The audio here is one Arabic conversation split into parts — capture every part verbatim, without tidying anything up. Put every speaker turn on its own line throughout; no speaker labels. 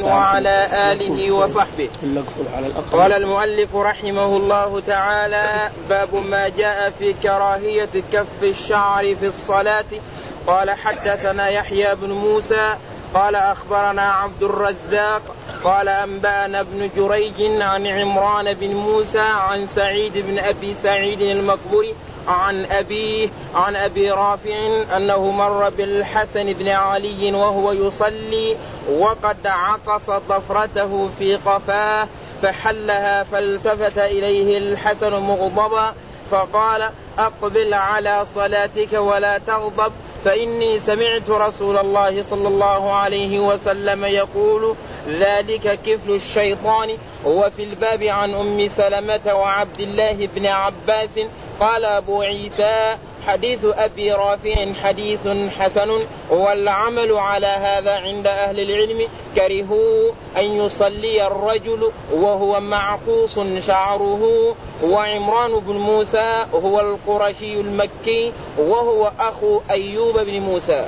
وعلى آله وصحبه. قال المؤلف رحمه الله تعالى: باب ما جاء في كراهية كف الشعر في الصلاة. قال حدثنا يحيى بن موسى قال أخبرنا عبد الرزاق قال أنبأنا ابن جريج عن عمران بن موسى عن سعيد بن أبي سعيد المقبري عن أبيه عن أبي رافع أنه مر بالحسن بن علي وهو يصلي وقد عقص ضفرته في قفاه فحلها، فالتفت إليه الحسن مغضبا فقال: أقبل على صلاتك ولا تغضب، فإني سمعت رسول الله صلى الله عليه وسلم يقول: ذلك كفل الشيطان. وفي الباب عن أم سلمة وعبد الله بن عباس. قال أبو عيسى: حديث أبي رافع حديث حسن، والعمل على هذا عند أهل العلم. كرهوا أن يصلي الرجل وهو معقوص شعره. وعمران بن موسى هو القرشي المكي وهو أخو أيوب بن موسى.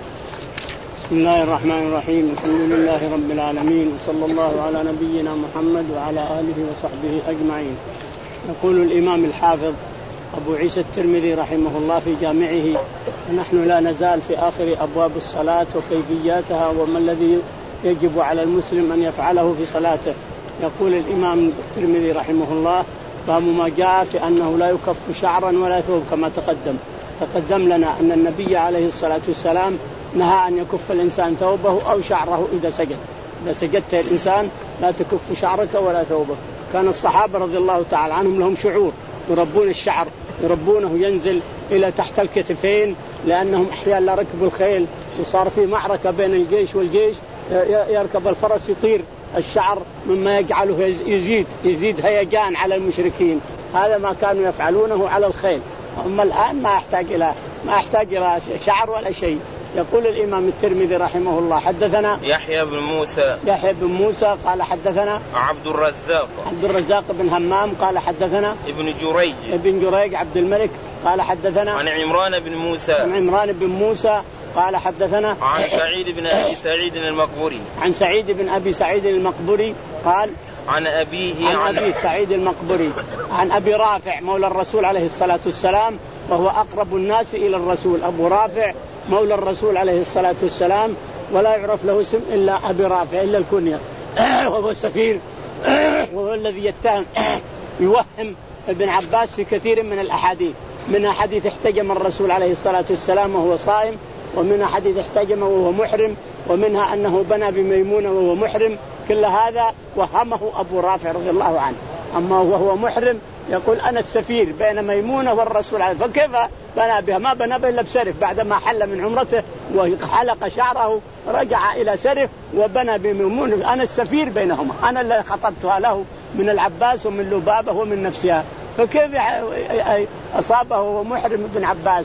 بسم الله الرحمن الرحيم. الحمد لله رب العالمين، وصلى الله على نبينا محمد وعلى آله وصحبه أجمعين. يقول الإمام الحافظ أبو عيسى الترمذي رحمه الله في جامعه: ونحن لا نزال في آخر أبواب الصلاة وكيفياتها وما الذي يجب على المسلم أن يفعله في صلاته. يقول الإمام الترمذي رحمه الله: باب ما جاء في أنه لا يكف شعرا ولا ثوب كما تقدم. تقدم لنا أن النبي عليه الصلاة والسلام نهى أن يكف الإنسان ثوبه أو شعره إذا سجد. إذا سجدت الإنسان لا تكف شعرك ولا ثوبك. كان الصحابة رضي الله تعالى عنهم لهم شعور، يربون الشعر، يربونه ينزل إلى تحت الكتفين، لأنهم أحيانا لا ركبوا الخيل وصار في معركة بين الجيش والجيش، يركب الفرس يطير الشعر مما يجعله يزيد يزيد هيجان على المشركين. هذا ما كانوا يفعلونه على الخيل. أما الآن ما يحتاج إلى ما يحتاج إلى شعر ولا شيء. يقول الإمام الترمذي رحمه الله: حدثنا
يحيى بن موسى
يحيى بن موسى قال حدثنا
عبد الرزاق
عبد الرزاق بن همام قال حدثنا
ابن جريج
ابن جريج عبد الملك قال حدثنا
عن عمران بن موسى
عن عمران بن موسى قال حدثنا
عن سعيد بن أبي سعيد المقبري
عن سعيد بن أبي سعيد المقبري قال
عن أبيه
عن, عن أبي سعيد المقبري عن أبي رافع مولى الرسول عليه الصلاة والسلام، وهو أقرب الناس إلى الرسول. أبو رافع مولى الرسول عليه الصلاة والسلام، ولا يعرف له اسم إلا أبي رافع إلا الكنية، وهو السفير، وهو الذي يتهم يوهم ابن عباس في كثير من الأحاديث. منها حديث احتجم الرسول عليه الصلاة والسلام وهو صائم، ومنها حديث احتجم وهو محرم، ومنها أنه بنى بميمونة وهو محرم. كل هذا وهمه أبو رافع رضي الله عنه. أما وهو محرم يقول: أنا السفير بين ميمونة والرسول عليه، فكيف بنى بها؟ ما بنى بها إلا بسرف، بعدما حل من عمرته وحلق شعره رجع إلى سرف وبنى بميمونة. أنا السفير بينهما، أنا اللي خطبتها له من العباس ومن لبابة ومن نفسها، فكيف أصابه ومحرم ابن عباس؟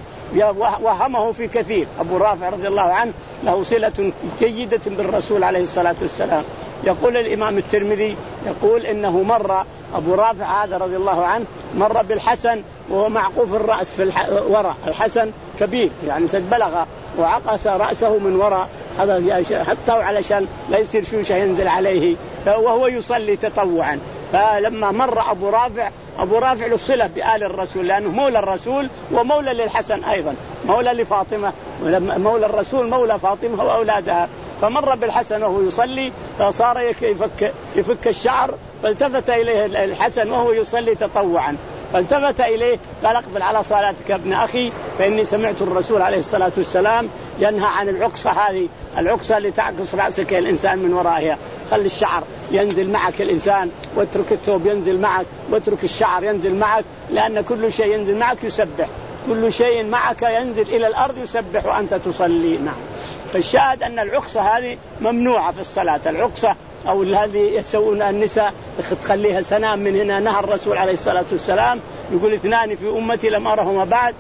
وهمه في كثير. أبو رافع رضي الله عنه له صلة جيدة بالرسول عليه الصلاة والسلام. يقول الإمام الترمذي يقول إنه مر أبو رافع هذا رضي الله عنه مر بالحسن وهو معقوف الرأس في وراء. الحسن كبير يعني بلغ وعقص رأسه من وراء، هذا حتى علشان لا يصير شوشة ينزل عليه، وهو يصلي تطوعا. فلما مر أبو رافع أبو رافع له صلة بآل الرسول، لأنه مولى الرسول ومولى للحسن أيضا، مولى لفاطمة، مولى الرسول مولى فاطمة وأولادها. فمر بالحسن وهو يصلي فصار يفك, يفك الشعر، فالتفت إليه الحسن وهو يصلي تطوعا، فالتفت إليه قال: اقبل على صلاتك يا ابن أخي، فإني سمعت الرسول عليه الصلاة والسلام ينهى عن العقصة هذه، العقصة اللي تعقص رأسك الإنسان من ورائها. خلي الشعر ينزل معك الإنسان، واترك الثوب ينزل معك، واترك الشعر ينزل معك، لأن كل شيء ينزل معك يسبح، كل شيء معك ينزل إلى الأرض يسبح وأنت تصلي. نعم. فالشاهد أن العقصة هذه ممنوعة في الصلاة. العقصة أو الذي يسوون النساء تخليها سنام من هنا. نهى الرسول عليه الصلاة والسلام يقول: اثنان في أمتي لم أرهما بعد،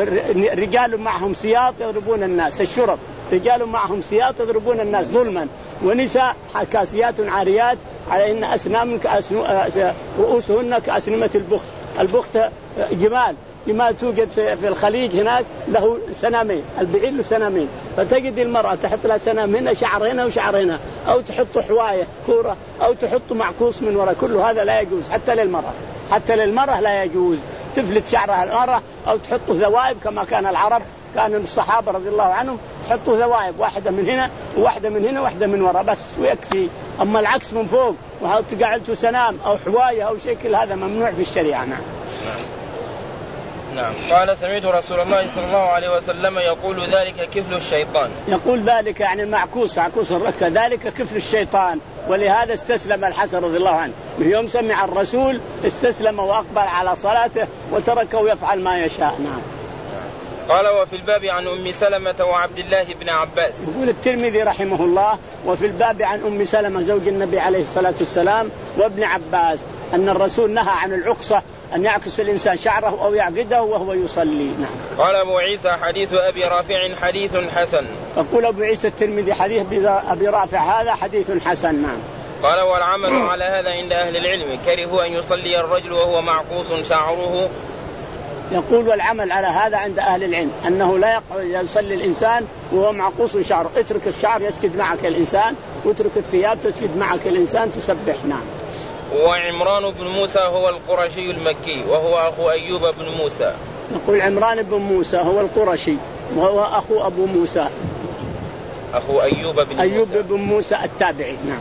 رجال معهم سياط يضربون الناس، الشرط، رجال معهم سياط يضربون الناس ظلما، ونساء كاسيات عاريات على إن أسنام رؤوسهن كأسنمة البخت، البخت جمال بما توجد في الخليج هناك له سنامين، البعير له سنامين، فتجد المرأة تحط لها سنام هنا، شعر هنا وشعر هنا، أو تحط حواية كورة، أو تحط معكوس من وراء، كل هذا لا يجوز حتى للمرأة، حتى للمرأة لا يجوز تفلت شعرها المرأة، أو تحط ذوائب كما كان العرب، كان الصحابة رضي الله عنهم تحطوا ذوائب، واحدة من هنا وواحدة من هنا وواحدة من وراء بس ويكفي. أما العكس من فوق وتقعلتوا سنام أو حواية أو شكل، هذا ممنوع في الشريعة. نعم.
نعم. قال سمعت رسول الله صلى الله عليه وسلم يقول ذلك كفل الشيطان.
يقول ذلك يعني المعكوس، معكوس الركة، ذلك كفل الشيطان. ولهذا استسلم الحسن رضي الله عنه، من يوم سمع الرسول استسلم وأقبل على صلاته وتركه يفعل ما يشاء. نعم.
قال وفي الباب عن أم سلمة وعبد الله بن عباس.
يقول الترمذي رحمه الله وفي الباب عن أم سلمة زوج النبي عليه الصلاة والسلام وابن عباس أن الرسول نهى عن العقصة، أن يعكس الإنسان شعره أو يعقده وهو يصلي. نعم.
قال أبو عيسى حديث أبي رافع حديث حسن.
يقول أبو عيسى الترمذي حديث أبي رافع هذا حديث حسن. نعم.
قال والعمل على هذا عند أهل العلم، كرهوا أن يصلي الرجل وهو معقوس شعره.
يقول والعمل على هذا عند أهل العلم أنه لا يقعد يصلي الإنسان وهو معقوس شعره، اترك الشعر يسجد معك الإنسان، واترك الثياب تسجد معك الإنسان تسبح. نعم.
وعمران بن موسى هو القرشي المكي وهو أخو أيوب بن موسى.
يقول عمران بن موسى هو القرشي وهو أخو أبو موسى،
أخو أيوب بن
أيوب
موسى.
بن موسى التابعي. نعم.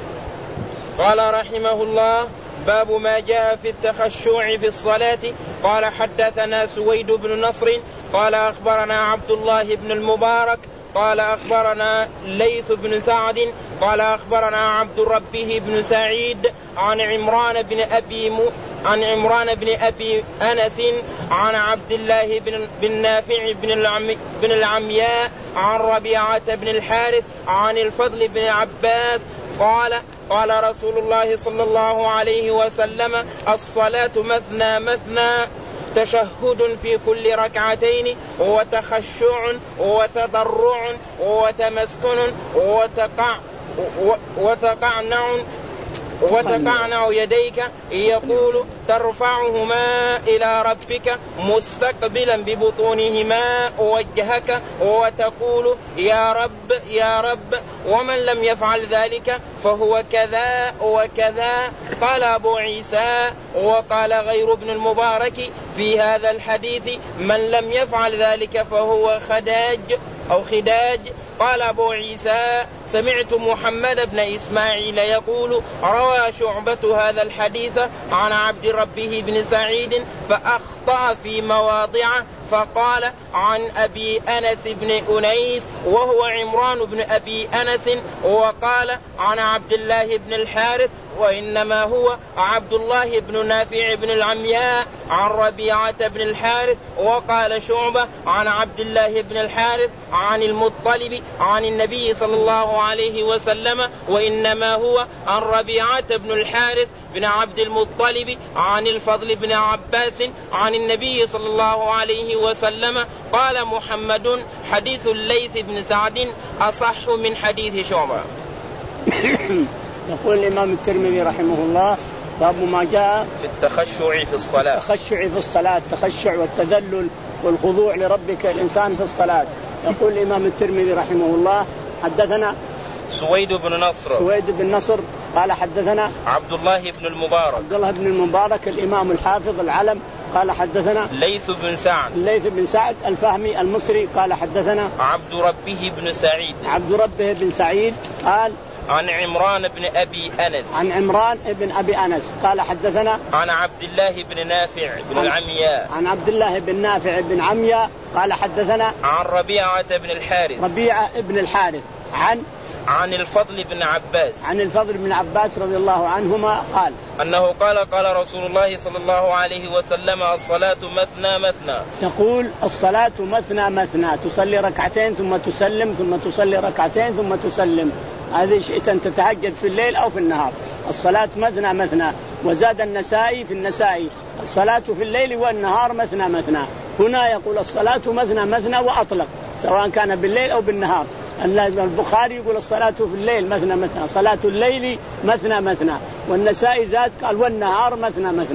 قال رحمه الله باب ما جاء في التخشع في الصلاة. قال حدثنا سويد بن نصر قال أخبرنا عبد الله بن المبارك قال أخبرنا ليث بن سعد قال أخبرنا عبد ربه بن سعيد عن عمران بن أبي م... عن عمران بن أبي أنس عن عبد الله بن, بن نافع بن, العم... بن العمياء عن ربيعة بن الحارث عن الفضل بن عباس قال قال رسول الله صلى الله عليه وسلم الصلاة مثنى مثنى، تشهد في كل ركعتين وتخشع وتضرع وتمسكن وتقع وتقعنع وتقعنع يديك، يقول ترفعهما إلى ربك مستقبلا ببطونهما وجهك وتقول يا رب يا رب، ومن لم يفعل ذلك فهو كذا وكذا. قال أبو عيسى وقال غير ابن المبارك في هذا الحديث من لم يفعل ذلك فهو خداج أو خداج. قال أبو عيسى سمعت محمد بن إسماعيل يقول روى شعبة هذا الحديث عن عبد ربه بن سعيد فأخطأ في مواضع، فقال عن أبي أنس بن أنيس وهو عمران بن أبي أنس، وقال عن عبد الله بن الحارث وإنما هو عبد الله بن نافع بن العمياء عن ربيعة بن الحارث. وقال شعبة عن عبد الله بن الحارث عن المطلب عن النبي صلى الله عليه وسلم وإنما هو عن ربيعة بن الحارث بن عبد المطلب عن الفضل بن عباس عن النبي صلى الله عليه وسلم. قال محمد حديث الليث بن سعد أصح من حديث شعبة.
يقول الإمام الترمذي رحمه الله باب ما جاء
في التخشع في الصلاة.
التخشع في الصلاة، التخشع والتذلل والخضوع لربك الإنسان في الصلاة. يقول الإمام الترمذي رحمه الله حدثنا
سويد بن نصر
سويد بن نصر قال حدثنا
عبد الله بن المبارك
عبد الله بن المبارك الإمام الحافظ العلم قال حدثنا
ليث بن سعد
ليث بن سعد الفهمي المصري قال حدثنا
عبد ربه بن سعيد
عبد ربه بن سعيد قال
عن عمران بن أبي أنس
عن عمران بن أبي أنس قال حدثنا
عن عبد الله بن نافع بن
عن
العمياء
عن عبد الله بن نافع بن عمياء قال حدثنا
عن ربيعة بن الحارث
ربيعة بن الحارث عن
عن الفضل بن عباس
عن الفضل بن عباس رضي الله عنهما قال
أنه قال قال رسول الله صلى الله عليه وسلم الصلاة مثنى مثنى.
يقول الصلاة مثنى مثنى، تصلي ركعتين ثم تسلم ثم تصلي ركعتين ثم تسلم، هذه شئت أن تتهجد في الليل أو في النهار. الصلاة مثنى مثنى. وزاد النسائي في النسائي الصلاة في الليل والنهار مثنى مثنى. هنا يقول الصلاة مثنى مثنى وأطلق سواء كان بالليل أو بالنهار. البخاري يقول الصلاة في الليل مثنى مثنى، صلاة الليل مثنى مثنى، والنسائي زاد قال والنهار مثنى مثنى.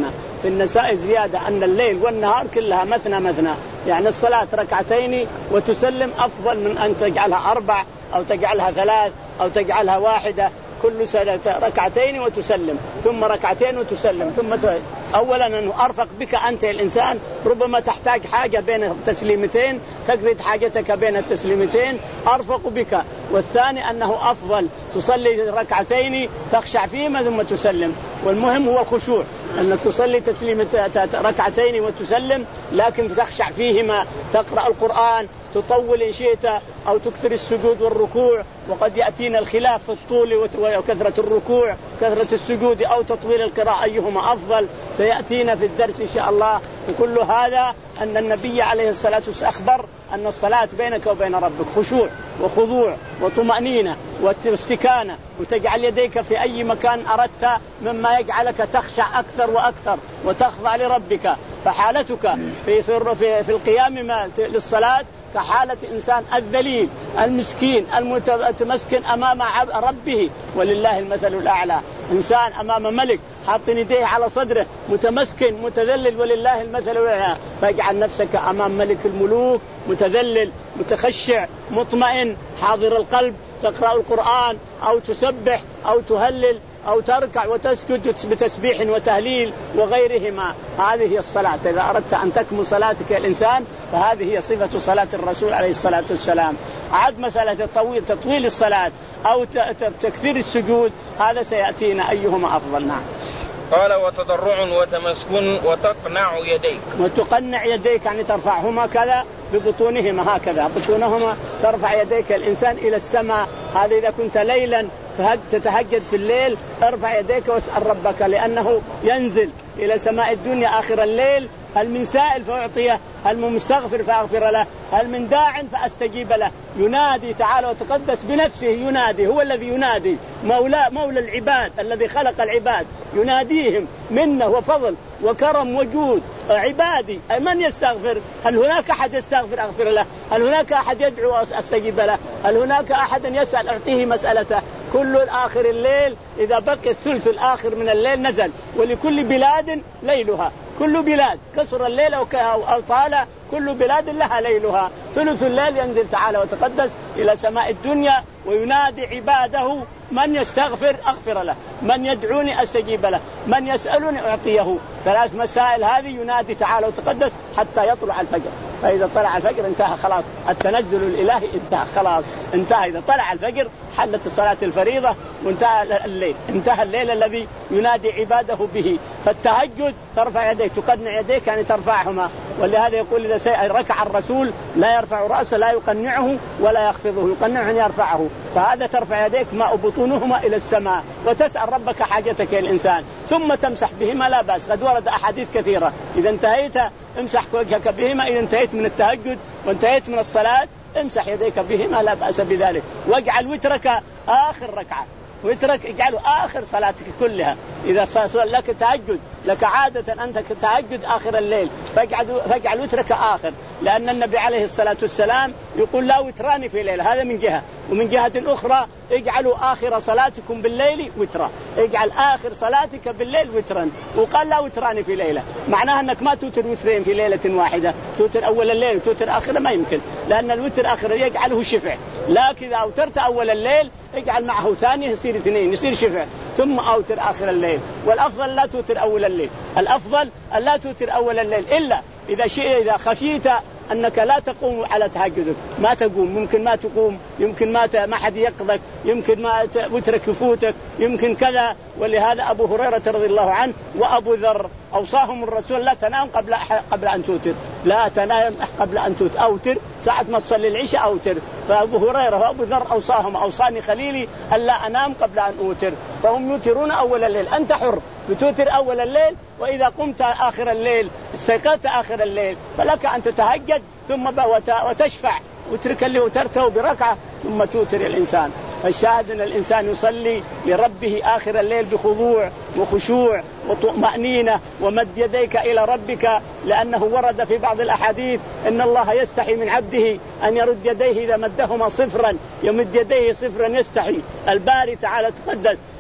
في النساء زيادة أن الليل والنهار كلها مثنى مثنى، يعني الصلاة ركعتين وتسلم أفضل من أن تجعلها أربع أو تجعلها ثلاث أو تجعلها واحدة. كل سنة ركعتين وتسلم ثم ركعتين وتسلم ثم ت... أولا أنه أرفق بك أنت الإنسان، ربما تحتاج حاجة بين التسليمتين تقضي حاجتك بين التسليمتين، أرفق بك. والثاني أنه أفضل تصلي ركعتين تخشع فيهما ثم تسلم، والمهم هو الخشوع، أنك تصلي تسليمة ركعتين وتسلم لكن تخشع فيهما، تقرأ القرآن تطول إن شئت أو تكثر السجود والركوع، وقد يأتينا الخلاف في الطول وكثرة الركوع كثرة السجود أو تطويل القراءة أيهما أفضل سيأتينا في الدرس إن شاء الله. وكل هذا أن النبي عليه الصلاة والسلام أخبر أن الصلاة بينك وبين ربك خشوع وخضوع وطمأنينة واستكانة، وتجعل يديك في أي مكان أردت مما يجعلك تخشع أكثر وأكثر وتخضع لربك. فحالتك في, في, في القيام للصلاة كحالة إنسان الذليل المسكين المتمسكن أمام ربه، ولله المثل الأعلى. إنسان أمام ملك حاط يديه على صدره متمسكن متذلل ولله المثل الأعلى، فاجعل نفسك أمام ملك الملوك متذلل متخشع مطمئن حاضر القلب، تقرأ القرآن أو تسبح أو تهلل أو تركع وتسجد بتسبيح وتهليل وغيرهما. هذه هي الصلاة. إذا أردت أن تكمل صلاتك الإنسان فهذه هي صفة صلاة الرسول عليه الصلاة والسلام. عاد مسألة تطويل, تطويل الصلاة أو تكثير السجود هذا سيأتينا أيهما أفضل. نعم.
قال وتضرع وتمسكن وتقنع يديك.
وتقنع يديك يعني ترفعهما كذا ببطونهما هكذا، بطونهما ترفع يديك الإنسان إلى السماء. هذا إذا كنت ليلا تتهجد في الليل ارفع يديك واسأل ربك، لأنه ينزل إلى سماء الدنيا آخر الليل. هل من سائل فأعطيه، هل من مستغفر فأغفر له، هل من داع فأستجيب له. ينادي تعالى وتقدس بنفسه، ينادي، هو الذي ينادي، مولى مولى العباد الذي خلق العباد، يناديهم منه وفضل وكرم وجود. عبادي من يستغفر؟ هل هناك أحد يستغفر أغفر له؟ هل هناك أحد يدعو أستجيب له؟ هل هناك أحد يسأل أعطيه مسألته؟ كل آخر الليل إذا بقي الثلث الآخر من الليل نزل، ولكل بلاد ليلها، كل بلاد كسر الليل أو طال كل بلاد لها ليلها. ثلث الليل ينزل تعالى وتقدس إلى سماء الدنيا وينادي عباده من يستغفر أغفر له، من يدعوني أستجيب له، من يسألني أعطيه. ثلاث مسائل هذه ينادي تعالى وتقدس حتى يطلع الفجر. فإذا طلع الفجر انتهى خلاص، التنزل الإلهي انتهى خلاص، انتهى. إذا طلع الفجر حلت الصلاة الفريضة وانتهى الليل، انتهى الليل الذي ينادي عباده به. فالتهجد ترفع يديك، تقنع يديك يعني ترفعهما. ولهذا يقول إذا ركع الرسول لا يرفع رأسه، لا يقنعه ولا يخفضه، يقنعه أن يرفعه. فهذا ترفع يديك ما بطونهما إلى السماء وتسأل ربك حاجتك الإنسان، ثم تمسح بهما لا بأس. قد ورد أحاديث كثيرة إذا انتهيت امسح وجهك بهما، إذا انتهيت من التهجد وانتهيت من الصلاة امسح يديك بهما لا بأس بذلك. واجعل وترك آخر ركعة، وترك اجعله آخر صلاتك كلها. إذا صار لك تهجد، لك عادة أنت تهجد آخر الليل، فاجعل, فاجعل وترك آخر، لأن النبي عليه الصلاة والسلام يقول لا وتران في ليلة، هذا من جهة. ومن جهة أخرى اجعلوا آخر صلاتكم بالليل وترا، اجعل آخر صلاتك بالليل وترا. وقال لا وتران في ليلة، معناها أنك ما توتر وترين في ليلة واحدة، توتر أول الليل وتوتر آخر ما يمكن، لأن الوتر آخر يجعله شفع. لكن إذا أوترت أول الليل اجعل معه ثاني يصير اثنين، يصير شفع، ثم أوتر آخر الليل. والأفضل لا توتر أول الليل، الأفضل أن لا توتر أول الليل إلا إذا شيء إذا خشيت أنك لا تقوم على تهجدك، ما تقوم، ممكن ما تقوم، يمكن ما ت... ما حد يقظك، يمكن ما ت... وترك يفوتك، يمكن كذا. ولهذا أبو هريرة رضي الله عنه وأبو ذر أوصاهم الرسول لا تنام قبل قبل أن توتر، لا تنام قبل أن توتر، أوتر ساعة ما تصلي العشاء أوتر. فأبو هريرة وأبو ذر أوصاهم، أوصاني خليلي ألا أنام قبل أن أوتر. فهم يوترون أول الليل، أنت حر بتوتر أول الليل، وإذا قمت آخر الليل استيقظت آخر الليل فلك أن تتهجد ثم وتشفع وترك اللي وترته بركعة ثم توتر الإنسان. فالشاهد أن الإنسان يصلي لربه آخر الليل بخضوع وخشوع وطمأنينة ومد يديك إلى ربك، لأنه ورد في بعض الأحاديث إن الله يستحي من عبده أن يرد يديه إذا مدهما صفرا، يمد يديه صفرا يستحي. الباري تعالى تقدس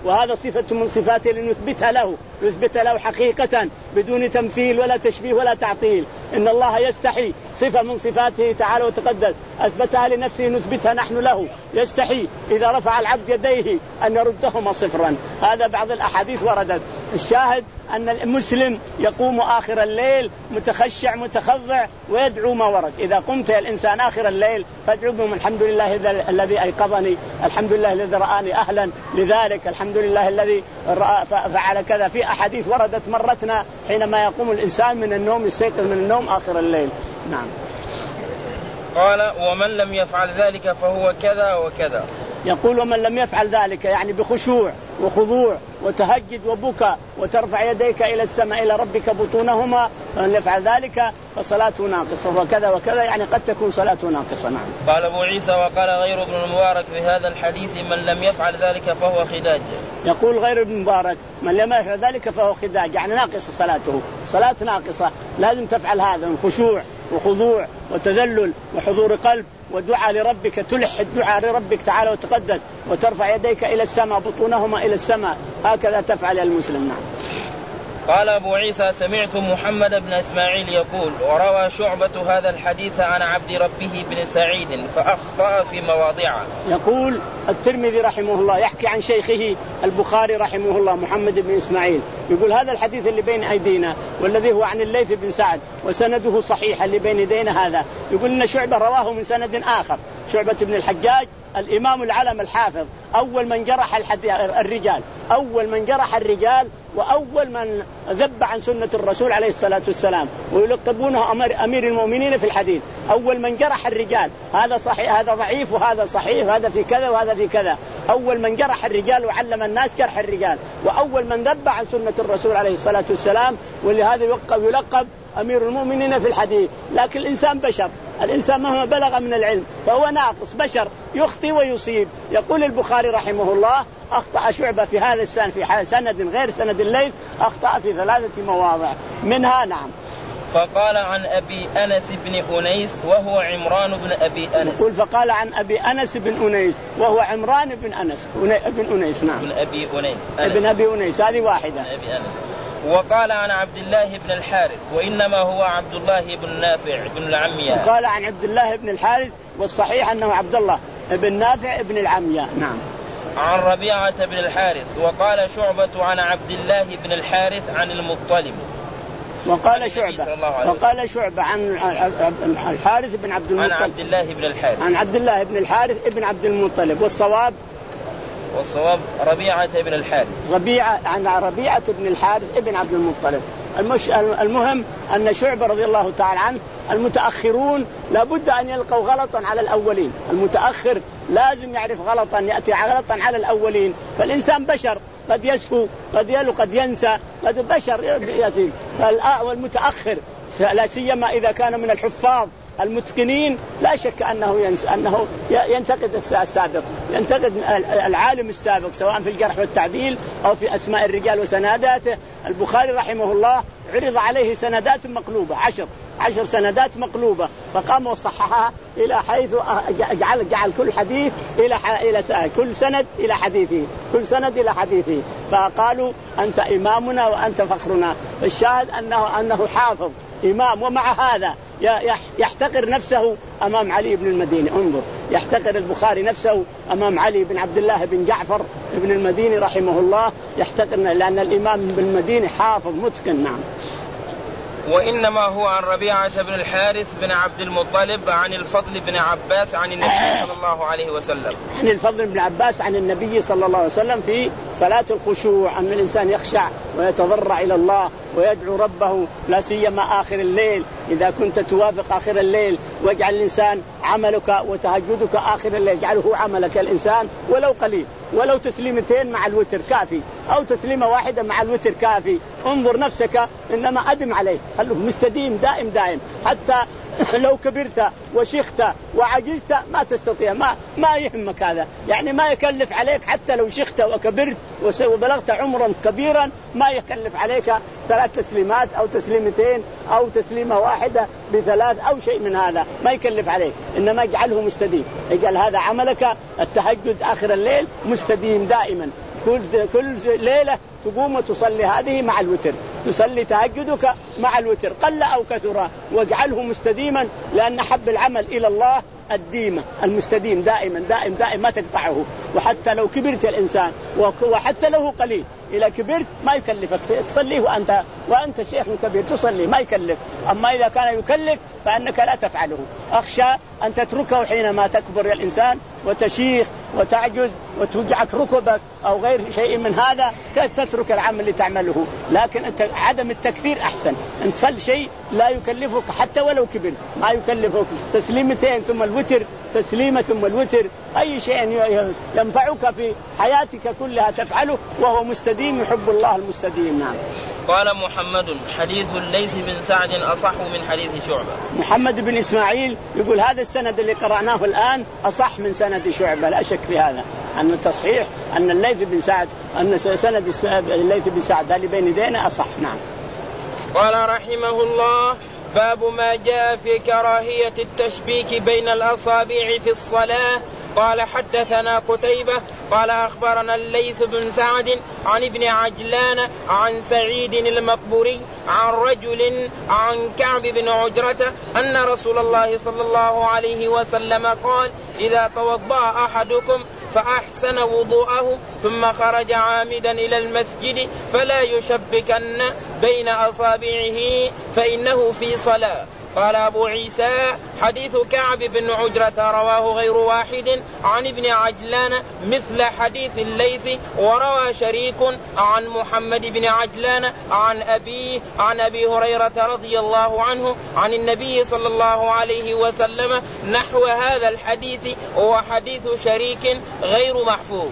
وهذا صفة من صفاته لنثبتها له، نثبتها له حقيقة بدون تمثيل ولا تشبيه ولا تعطيل. إن الله يستحي، صفة من صفاته تعالى وتقدس أثبتها لنفسه نثبتها نحن له. يستحي إذا رفع العبد يديه أن يردهما صفرا. هذا بعض الأحاديث وردت. الشاهد أن المسلم يقوم آخر الليل متخشع متخضع ويدعو ما ورد. إذا قمت يا الإنسان آخر الليل فادعو بهم الحمد لله الذي أيقظني، الحمد لله الذي رآني أهلا لذلك، الحمد لله الذي فعل كذا. في أحاديث وردت مرتنا حينما يقوم الإنسان من النوم يستيقظ من النوم آخر الليل. نعم.
قال ومن لم يفعل ذلك فهو كذا وكذا.
يقول ومن لم يفعل ذلك يعني بخشوع وخضوع وتهجد وبكى وترفع يديك إلى السماء إلى ربك بطونهما، ومن يفعل ذلك فصلاته ناقصة وكذا وكذا، يعني قد تكون صلاته ناقصة. نعم.
قال أبو عيسى وقال غير ابن المبارك في هذا الحديث من لم يفعل ذلك فهو خداج.
يقول غير ابن المبارك من لم يفعل ذلك فهو خداج، يعني ناقصة صلاته، صلاة ناقصة. لازم تفعل هذا من خشوع وخضوع وتذلل وحضور قلب ودعاء لربك، تلح الدعاء لربك تعالى وتقدس وترفع يديك إلى السماء بطونهما إلى السماء، هكذا تفعل المسلم. نعم.
قال أبو عيسى سمعت محمد بن إسماعيل يقول وروى شعبة هذا الحديث عن عبد ربه بن سعيد فأخطأ في مواضعه.
يقول الترمذي رحمه الله يحكي عن شيخه البخاري رحمه الله محمد بن إسماعيل، يقول هذا الحديث اللي بين أيدينا والذي هو عن الليث بن سعد وسنده صحيح اللي بين يدينا هذا، يقول إن شعبة رواه من سند آخر، شعبة بن الحجاج الإمام العلم الحافظ، أول من جرح الرجال، أول من جرح الرجال وأول من ذب عن سنة الرسول عليه الصلاة والسلام، ويلقبونه أمير المؤمنين في الحديث، أول من جرح الرجال. هذا صحيح هذا ضعيف وهذا صحيح وهذا في كذا وهذا في كذا. أول من جرح الرجال وعلم الناس جرح الرجال، وأول من ذب عن سنة الرسول عليه الصلاة والسلام، ولهذا يلقب, يلقب أمير المؤمنين في الحديث. لكن الإنسان بشر، الإنسان مهما بلغ من العلم فهو ناقص بشر يخطئ ويصيب. يقول البخاري رحمه الله أخطأ شعبة في هذا السنة في سند غير سند الليث، أخطأ في ثلاثة مواضع منها. نعم.
فقال عن أبي أنس بن أنيس وهو عمران بن أبي أنس.
يقول فقال عن أبي أنس بن أنيس وهو عمران بن أنس بن أنيس. نعم.
بن أبي أنيس.
ابن أبي أنيس هذه واحدة.
أبي أنس. وقال عن عبد الله بن الحارث وإنما هو عبد الله بن نافع بن العمياء.
وقال عن عبد الله بن الحارث والصحيح أنه عبد الله بن نافع بن العمياء. نعم.
عن ربيعة بن الحارث. وقال شعبة عن عبد الله بن الحارث عن المطلب.
وقال شعبة وقال شعبة عن الحارث بن عبد المطلب
عن عبد الله بن الحارث
عن عبد الله بن الحارث ابن عبد المطلب. والصواب
والصواب ربيعة بن الحارث
ربيعة عن ربيعة بن الحارث ابن عبد المطلب. المش... المهم أن شعبة رضي الله تعالى عنه المتأخرون لابد أن يلقوا غلطا على الأولين، المتأخر لازم يعرف غلطا يأتي غلطا على الأولين، فالإنسان بشر قد يسهو قد يلو قد ينسى قد بشر يأتي. والمتأخر لا سيما إذا كان من الحفاظ المتقنين لا شك أنه ينسى أنه ينتقد السابق، ينتقد العالم السابق سواء في الجرح والتعديل أو في أسماء الرجال وسنداته. البخاري رحمه الله عرض عليه سندات مقلوبة عشر عشر سندات مقلوبة، فقام وصححها إلى حيث جعل جعل كل حديث إلى إلى كل سند إلى حديثه كل سند إلى حديثه، فقالوا أنت إمامنا وأنت فخرنا. الشاهد أنه أنه حافظ إمام، ومع هذا يحتقر نفسه أمام علي بن المديني. انظر يحتقر البخاري نفسه أمام علي بن عبد الله بن جعفر بن المديني رحمه الله، يحتقر لأن الإمام بن المديني حافظ متقن. نعم.
وإنما هو عن ربيعة بن الحارث بن عبد المطلب عن الفضل بن عباس عن النبي صلى الله عليه وسلم
عن الفضل بن عباس عن النبي صلى الله عليه وسلم في صلاة الخشوع، أن الإنسان يخشع ويتضرع إلى الله ويدعو ربه، لا سيما آخر الليل إذا كنت توافق آخر الليل، واجعل الإنسان عملك وتهجدك آخر الليل اجعله عملك الإنسان ولو قليل، ولو تسليمتين مع الوتر كافي أو تسليمة واحدة مع الوتر كافي. انظر نفسك إنما أدم عليه، خلوه مستديم دائم دائم، حتى لو كبرت وشيخت وعجزت ما تستطيع، ما ما يهمك هذا، يعني ما يكلف عليك حتى لو شيخت وكبرت وبلغت عمرا كبيرا ما يكلف عليك ثلاث تسليمات أو تسليمتين أو تسليمة واحدة بثلاث أو شيء من هذا، ما يكلف عليك، إنما اجعله مستديم، اجعل هذا عملك التهجد آخر الليل مستديم دائما، كل كل ليلة تقوم وتصلي هذه مع الوتر، تصلي تهجدك مع الوتر قل أو كثر، واجعله مستديما، لأن حب العمل إلى الله الديمة المستديم دائما دائم دائم ما تقطعه. وحتى لو كبرت الإنسان وحتى لو قليل إذا كبرت ما يكلفك تصليه وأنت وأنت شيخ كبير تصلي ما يكلف. أما إذا كان يكلف فأنك لا تفعله. أخشى أن تتركه حينما تكبر الإنسان وتشيخ وتعجز وتوجعك ركبك أو غير شيء من هذا تترك العمل اللي تعمله. لكن عدم التكثير أحسن، أن تصل شيء لا يكلفك حتى ولو كبرت ما يكلفك، تسليمتين ثم الوتر، تسليمة ثم الوتر، أي شيء ينفعك في حياتك كلها تفعله وهو مستديم يحب الله المستديم. نعم.
قال محمد حديث الليث بن سعد أصح من حديث شعبة.
محمد بن إسماعيل يقول هذا السند اللي قرأناه الآن أصح من سند شعبة، لا شك في هذا، أن التصحيح أن الليث بن سعد أن سند الليث بن سعد اللي بين يدينا أصح. نعم.
قال رحمه الله باب ما جاء في كراهية التشبيك بين الأصابع في الصلاة. قال حدثنا قتيبة قال أخبرنا الليث بن سعد عن ابن عجلان عن سعيد المقبوري عن رجل عن كعب بن عجرة أن رسول الله صلى الله عليه وسلم قال إذا توضأ أحدكم فأحسن وضوءه ثم خرج عامدا إلى المسجد فلا يشبكن بين أصابعه فإنه في صلاة. قال أبو عيسى حديث كعب بن عجرة رواه غير واحد عن ابن عجلان مثل حديث الليث، وروى شريك عن محمد بن عجلان عن أبيه عن أبي هريرة رضي الله عنه عن النبي صلى الله عليه وسلم نحو هذا الحديث، وهو حديث شريك غير محفوظ.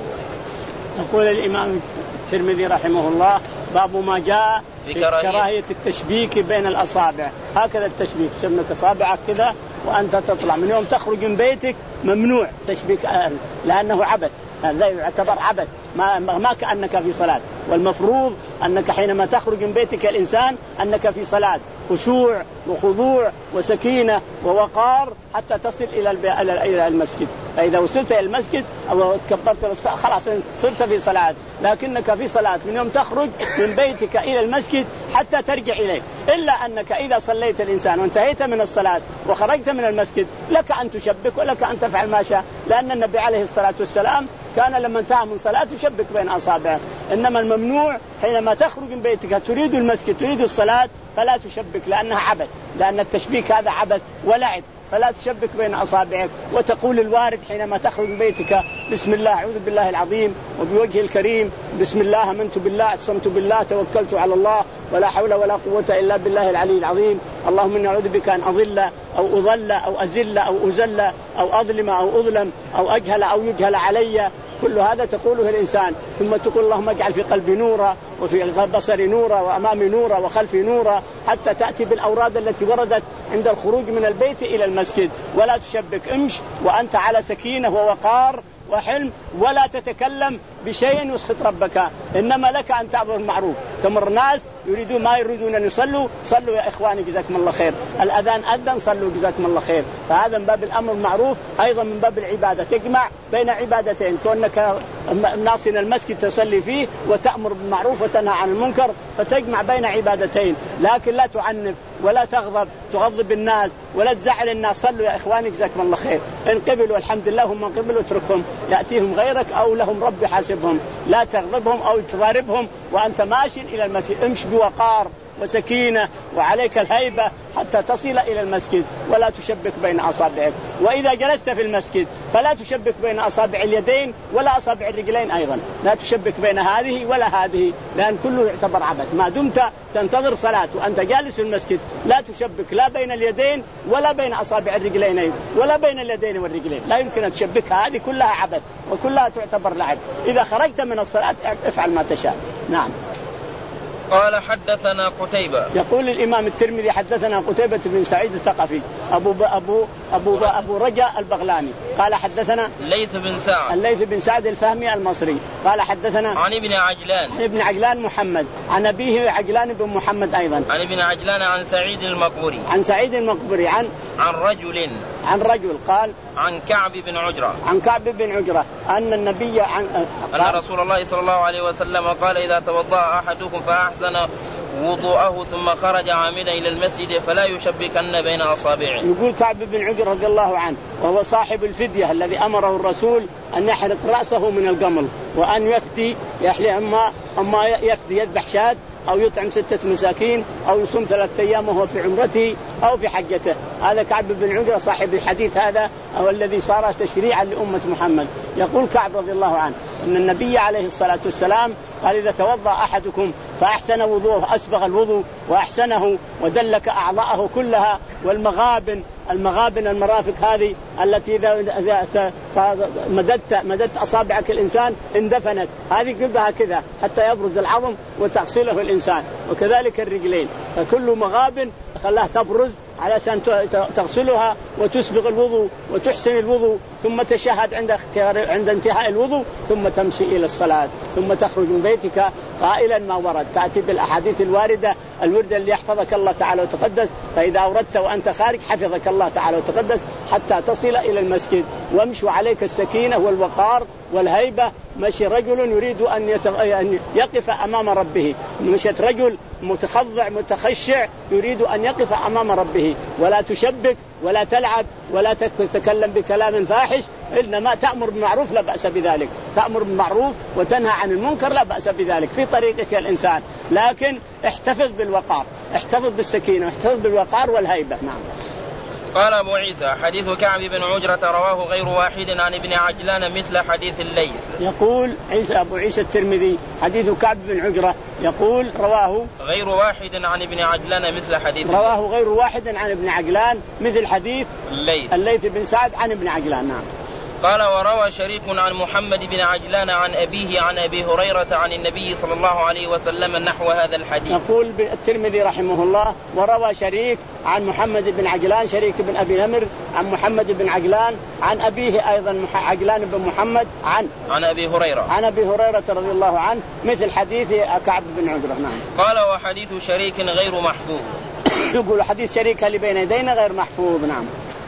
يقول الإمام الترمذي رحمه الله باب ما جاء في كراهية التشبيك بين الأصابع. هكذا التشبيك سمك أصابعك كذا وأنت تطلع من يوم تخرج من بيتك ممنوع تشبيك أهل، لأنه عبث، هذا يعتبر عبث ما, ما كأنك في صلاة. والمفروض أنك حينما تخرج من بيتك الإنسان أنك في صلاة، خشوع وخضوع وسكينة ووقار حتى تصل إلى المسجد. فإذا وصلت إلى المسجد أو تكبرت خلاص صرت في صلاة، لكنك في صلاة من يوم تخرج من بيتك إلى المسجد حتى ترجع إليه. إلا أنك إذا صليت الإنسان وانتهيت من الصلاة وخرجت من المسجد لك أن تشبك ولك أن تفعل ما شاء، لأن النبي عليه الصلاة والسلام كان لما انتهى من صلاة يشبك بين أصابعه. إنما الممنوع حينما تخرج من بيتك تريد المسجد تريد الصلاة فلا تشبك، لأنها عبث، لأن التشبيك هذا عبث ولعب، فلا تشبك بين أصابعك. وتقول الوارد حينما تخرج من بيتك بسم الله أعوذ بالله العظيم وبوجه الكريم، بسم الله آمنت بالله اعتصمت بالله توكلت على الله ولا حول ولا قوة إلا بالله العلي العظيم، اللهم إني أعوذ بك أن أضل أو أضل أو أزل أو أزل أو أظلم أو أظلم أو أجهل أو يجهل علي. كل هذا تقوله الإنسان، ثم تقول اللهم اجعل في قلبي نورا وفي بصري نورا وأمامي نورا وخلفي نورا، حتى تأتي بالأوراد التي وردت عند الخروج من البيت إلى المسجد. ولا تشبك، امش وأنت على سكينة ووقار وحلم، ولا تتكلم بشيء يسخط ربك، إنما لك أن تعبر المعروف. تمر ناس يريدون ما يريدون أن يصلوا، صلوا يا إخواني جزاكم الله خير، الأذان أذن صلوا جزاكم الله خير. فهذا من باب الأمر المعروف، أيضا من باب العبادة، تجمع بين عبادتين، كونك ناصر المسجد تصلي فيه وتأمر بالمعروف وتنهى عن المنكر، فتجمع بين عبادتين. لكن لا تعنف ولا تغضب تغضب الناس ولا تزعل الناس، صلوا يا إخواني جزاكم الله خير، إن قبلوا الحمد لله، هم من قبلوا اتركهم يأتيهم غيرك أو لهم رب حاسبهم. لا تغضبهم أو تضاربهم وأنت ماشي إلى المسجد، امش بوقار وسكينة وعليك الهيبة حتى تصل إلى المسجد، ولا تشبك بين أصابعك. وإذا جلست في المسجد فلا تشبك بين أصابع اليدين ولا أصابع الرجلين أيضا، لا تشبك بين هذه ولا هذه، لأن كله يعتبر عبث. ما دمت تنتظر صلاة وأنت جالس في المسجد لا تشبك لا بين اليدين ولا بين أصابع الرجلين ولا بين اليدين والرجلين، لا يمكن أن تشبكها، هذه كلها عبث وكلها تعتبر لعب. إذا خرجت من الصلاة افعل ما تشاء. نعم.
قال حدثنا قتيبة.
يقول الإمام الترمذي حدثنا قتيبة بن سعيد الثقفي أبو أبو أبو أبو رجاء البغلاني قال حدثنا
الليث بن سعد
الليث بن سعد الفهمي المصري قال حدثنا
عن ابن عجلان
عن ابن عجلان محمد عن أبيه عجلان بن محمد أيضا
عن ابن عجلان عن سعيد المقبوري
عن سعيد المقبوري عن
عن رجل
عن رجل قال
عن كعب بن عجرة
عن كعب بن عجرة أن النبي عن
أن رسول الله صلى الله عليه وسلم قال إذا توضأ أحدكم فأحسن وضوءه ثم خرج عامدا إلى المسجد فلا يشبكن بين أصابعه.
يقول كعب بن عجرة رضي الله عنه وهو صاحب الفدية الذي أمره الرسول أن يحرق رأسه من القمل وأن يفدي يحلي أما أما يفدي يذبح شاة أو يطعم ستة مساكين أو يصوم ثلاثة أيام وهو في عمرته أو في حجته. هذا كعب بن عجرة صاحب الحديث هذا أو الذي صار تشريعا لأمة محمد. يقول كعب رضي الله عنه أن النبي عليه الصلاة والسلام قال إذا توضأ أحدكم فأحسن وضوءه أسبغ الوضوء وأحسنه ودلك أعضاءه كلها والمغابن المغابن المرافق هذه التي إذا مددت مددت أصابعك الإنسان اندفنت هذه كلها كذا حتى يبرز العظم وتغسله الإنسان وكذلك الرجلين فكل مغابن خلاها تبرز علشان تغسلها وتسبغ الوضوء وتحسن الوضوء ثم تشهد عند عند انتهاء الوضوء ثم تمشي إلى الصلاة ثم تخرج من بيتك قائلا ما ورد. تأتي بالأحاديث الواردة الوردة اللي يحفظك الله تعالى وتقدس فإذا أوردت وأنت خارج حفظك الله تعالى وتقدس حتى تصل إلى المسجد. وامشوا عليك السكينة والوقار والهيبة. مشي رجل يريد أن يقف أمام ربه مشيت رجل متخضع متخشع يريد أن يقف أمام ربه ولا تشبك ولا تلعب ولا تتكلم بكلام فاحش إنما تأمر بالمعروف لا بأس بذلك تأمر بالمعروف وتنهى عن المنكر لا بأس بذلك في طريقك الإنسان لكن احتفظ بالوقار احتفظ بالسكينة احتفظ بالوقار والهيبة. نعم.
قال أبو عيسى حديث كعب بن عجرة رواه غير واحد عن ابن عجلان مثل حديث الليث.
يقول عيسى أبو عيسى الترمذي حديث كعب بن عجرة يقول رواه
غير واحد عن ابن عجلان مثل حديث
رواه الليث. غير واحد عن ابن عجلان مثل حديث
الليث
الليث بن سعد عن ابن عجلان. نعم.
قال وروى شريك عن محمد بن عجلان عن أبيه عن أبي هريرة عن النبي صلى الله عليه وسلم نحو هذا الحديث.
يقول الترمذي رحمه الله وروى شريك عن محمد بن عجلان شريك بن أبي نمر عن محمد بن عجلان عن أبيه أيضا عجلان بن محمد عن
عن أبي هريرة
عن أبي هريرة رضي الله عنه مثل حديث كعب بن عجرة. نعم.
قال وحديث شريك غير محفوظ.
يقول حديث شريك اللي بين يدينا غير محفوظ. نعم.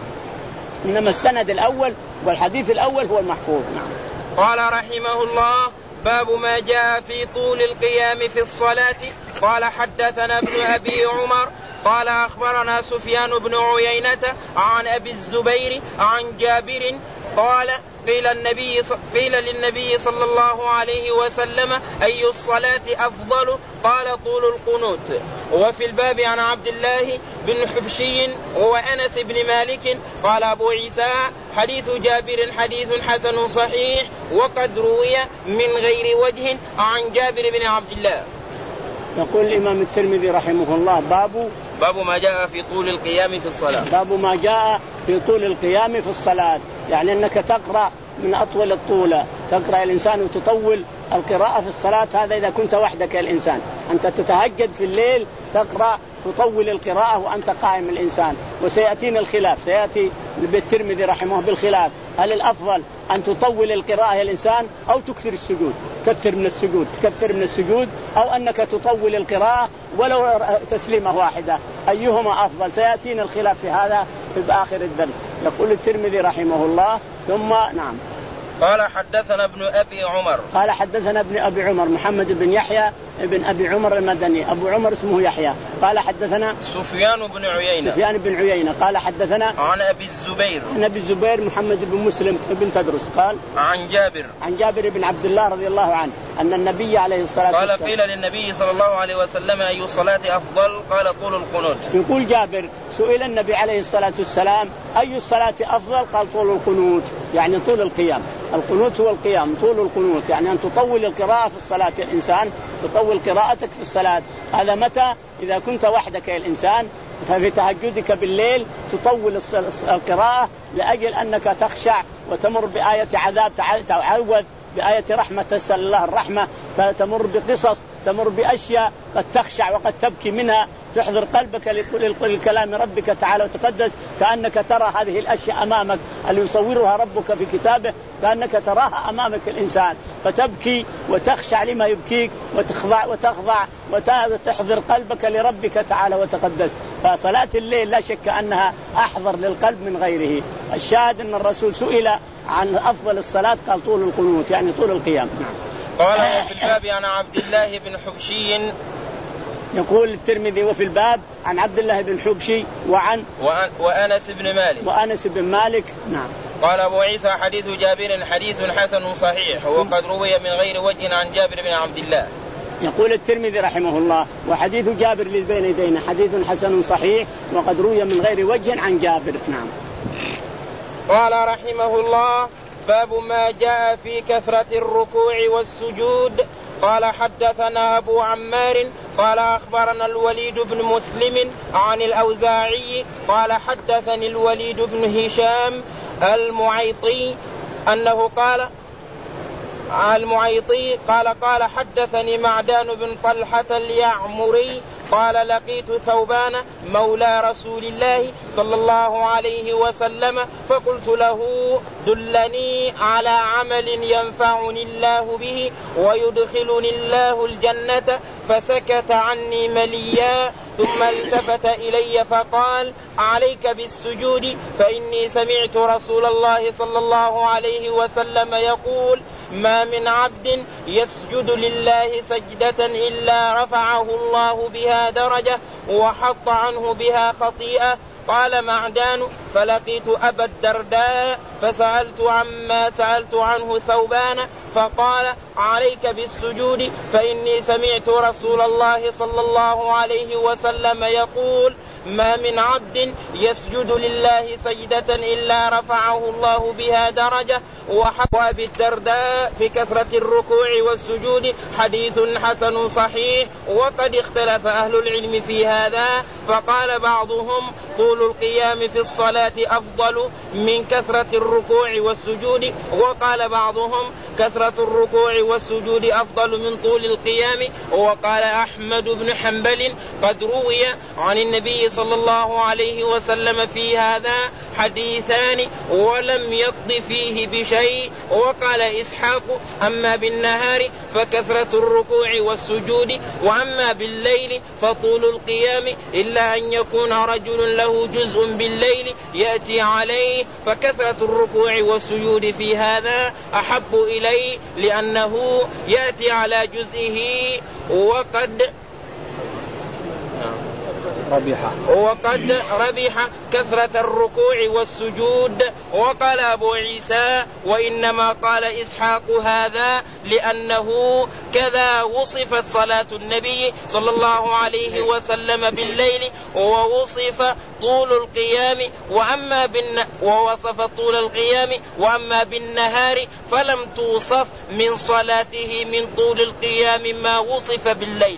إنما السند الأول والحديث الأول هو المحفوظ. نعم.
قال رحمه الله باب ما جاء في طول القيام في الصلاة. قال حدثنا ابن أبي عمر قال أخبرنا سفيان بن عيينة عن أبي الزبير عن جابر قال قيل, النبي قيل للنبي صلى الله عليه وسلم أي الصلاة أفضل؟ قال طول القنوت. وفي الباب عن عبد الله بن حبشي وأنس بن مالك. قال أبو عيسى حديث جابر حديث حسن صحيح وقد روي من غير وجه عن جابر بن عبد الله.
يقول الإمام الترمذي رحمه الله باب
باب ما جاء في طول القيام في الصلاة.
باب ما جاء في طول القيام في الصلاة يعني أنك تقرأ من أطول الطولة تقرأ الإنسان وتطول القراءة في الصلاة. هذا إذا كنت وحدك الإنسان أنت تتهجد في الليل تقرأ تطول القراءة وأنت قائم الإنسان. وسيأتينا الخلاف سيأتي بالترمذي رحمه بالخلاف هل الأفضل أن تطول القراءة الإنسان أو تكثر السجود كثر من السجود تكثر من السجود أو أنك تطول القراءة ولو تسليمة واحدة أيهما أفضل. سيأتينا الخلاف في هذا في آخر الدرس. يقول الترمذي رحمه الله ثم نعم.
قال حدثنا ابن أبي عمر
قال حدثنا ابن أبي عمر محمد بن يحيى ابن أبي عمر المدني أبو عمر اسمه يحيى. قال حدثنا
سفيان بن عيينة
سفيان بن عيينة قال حدثنا
عن أبي الزبير
عن أبي الزبير محمد بن مسلم بن تدرس قال
عن جابر
عن جابر بن عبد الله رضي الله عنه أن النبي عليه الصلاة
قال
والسلام
قيل للنبي صلى الله عليه وسلم أي الصلاة أفضل؟ قال طول القنوت.
يقول جابر سئل النبي عليه الصلاة والسلام أي الصلاة أفضل؟ قال طول القنوت يعني طول القيام. القنوت هو القيام طول القنوت يعني أن تطول القراءة في الصلاة الإنسان تطول قراءتك في الصلاة. هذا متى؟ إذا كنت وحدك الإنسان في تهجدك بالليل تطول القراءة لأجل أنك تخشع وتمر بآية عذاب تعوذ بآية رحمة تسأل الله الرحمة فتمر بقصص تمر بأشياء قد تخشع وقد تبكي منها تحضر قلبك لكلام ربك تعالى وتقدس كأنك ترى هذه الأشياء أمامك اللي يصورها ربك في كتابه كأنك تراها أمامك الإنسان فتبكي وتخشع لما يبكيك وتخضع وتخضع وتحضر قلبك لربك تعالى وتقدس. فصلاة الليل لا شك أنها أحضر للقلب من غيره. الشاهد أن الرسول سئل عن أفضل الصلاة قال طول القنوت يعني طول القيام.
قال في الباب عن عبد الله بن حبشي.
يقول الترمذي وفي الباب عن عبد الله بن حبشي وعن
وأنس بن مالك
وأنس بن مالك. نعم.
قال أبو عيسى حديث جابر حديث حسن صحيح وقد روي من غير وجه عن جابر بن عبد الله.
يقول الترمذي رحمه الله وحديث جابر اللي بين يدينا حديث حسن صحيح وقد روي من غير وجه عن جابر. نعم.
قال رحمه الله باب ما جاء في كثرة الركوع والسجود. قال حدثنا أبو عمار قال أخبرنا الوليد بن مسلم عن الأوزاعي قال حدثني الوليد بن هشام المعيطي أنه قال المعيطي قال قال حدثني معدان بن طلحة اليعمري قال لقيت ثوبان مولى رسول الله صلى الله عليه وسلم فقلت له دلني على عمل ينفعني الله به ويدخلني الله الجنة فسكت عني مليا ثم التفت إلي فقال عليك بالسجود فإني سمعت رسول الله صلى الله عليه وسلم يقول ما من عبد يسجد لله سجدة إلا رفعه الله بها درجة وحط عنه بها خطيئة. قال معدان فلقيت أبا الدرداء فسألت عما سألت عنه ثوبان فقال عليك بالسجود فإني سمعت رسول الله صلى الله عليه وسلم يقول ما من عبد يسجد لله سجدة إلا رفعه الله بها درجة. وحكى بالدرداء في كثرة الركوع والسجود حديث حسن صحيح وقد اختلف أهل العلم في هذا فقال بعضهم طول القيام في الصلاة أفضل من كثرة الركوع والسجود وقال بعضهم كثرة الركوع والسجود أفضل من طول القيام. وقال أحمد بن حنبل قد روي عن النبي صلى الله عليه وسلم في هذا حديثان ولم يقض فيه بشيء. وقال إسحاق أما بالنهار فكثرة الركوع والسجود وأما بالليل فطول القيام إلا أن يكون رجل له جزء بالليل يأتي عليه فكثرة الركوع والسجود في هذا أحب إليه لأنه يأتي على جزئه وقد
ربح
وقد ربح كثرة الركوع والسجود. وقال أبو عيسى وإنما قال إسحاق هذا لأنه كذا وصفت صلاة النبي صلى الله عليه وسلم بالليل ووصف طول القيام وأما بالن... ووصف طول القيام وأما بالنهار فلم توصف من صلاته من طول القيام ما وصف بالليل.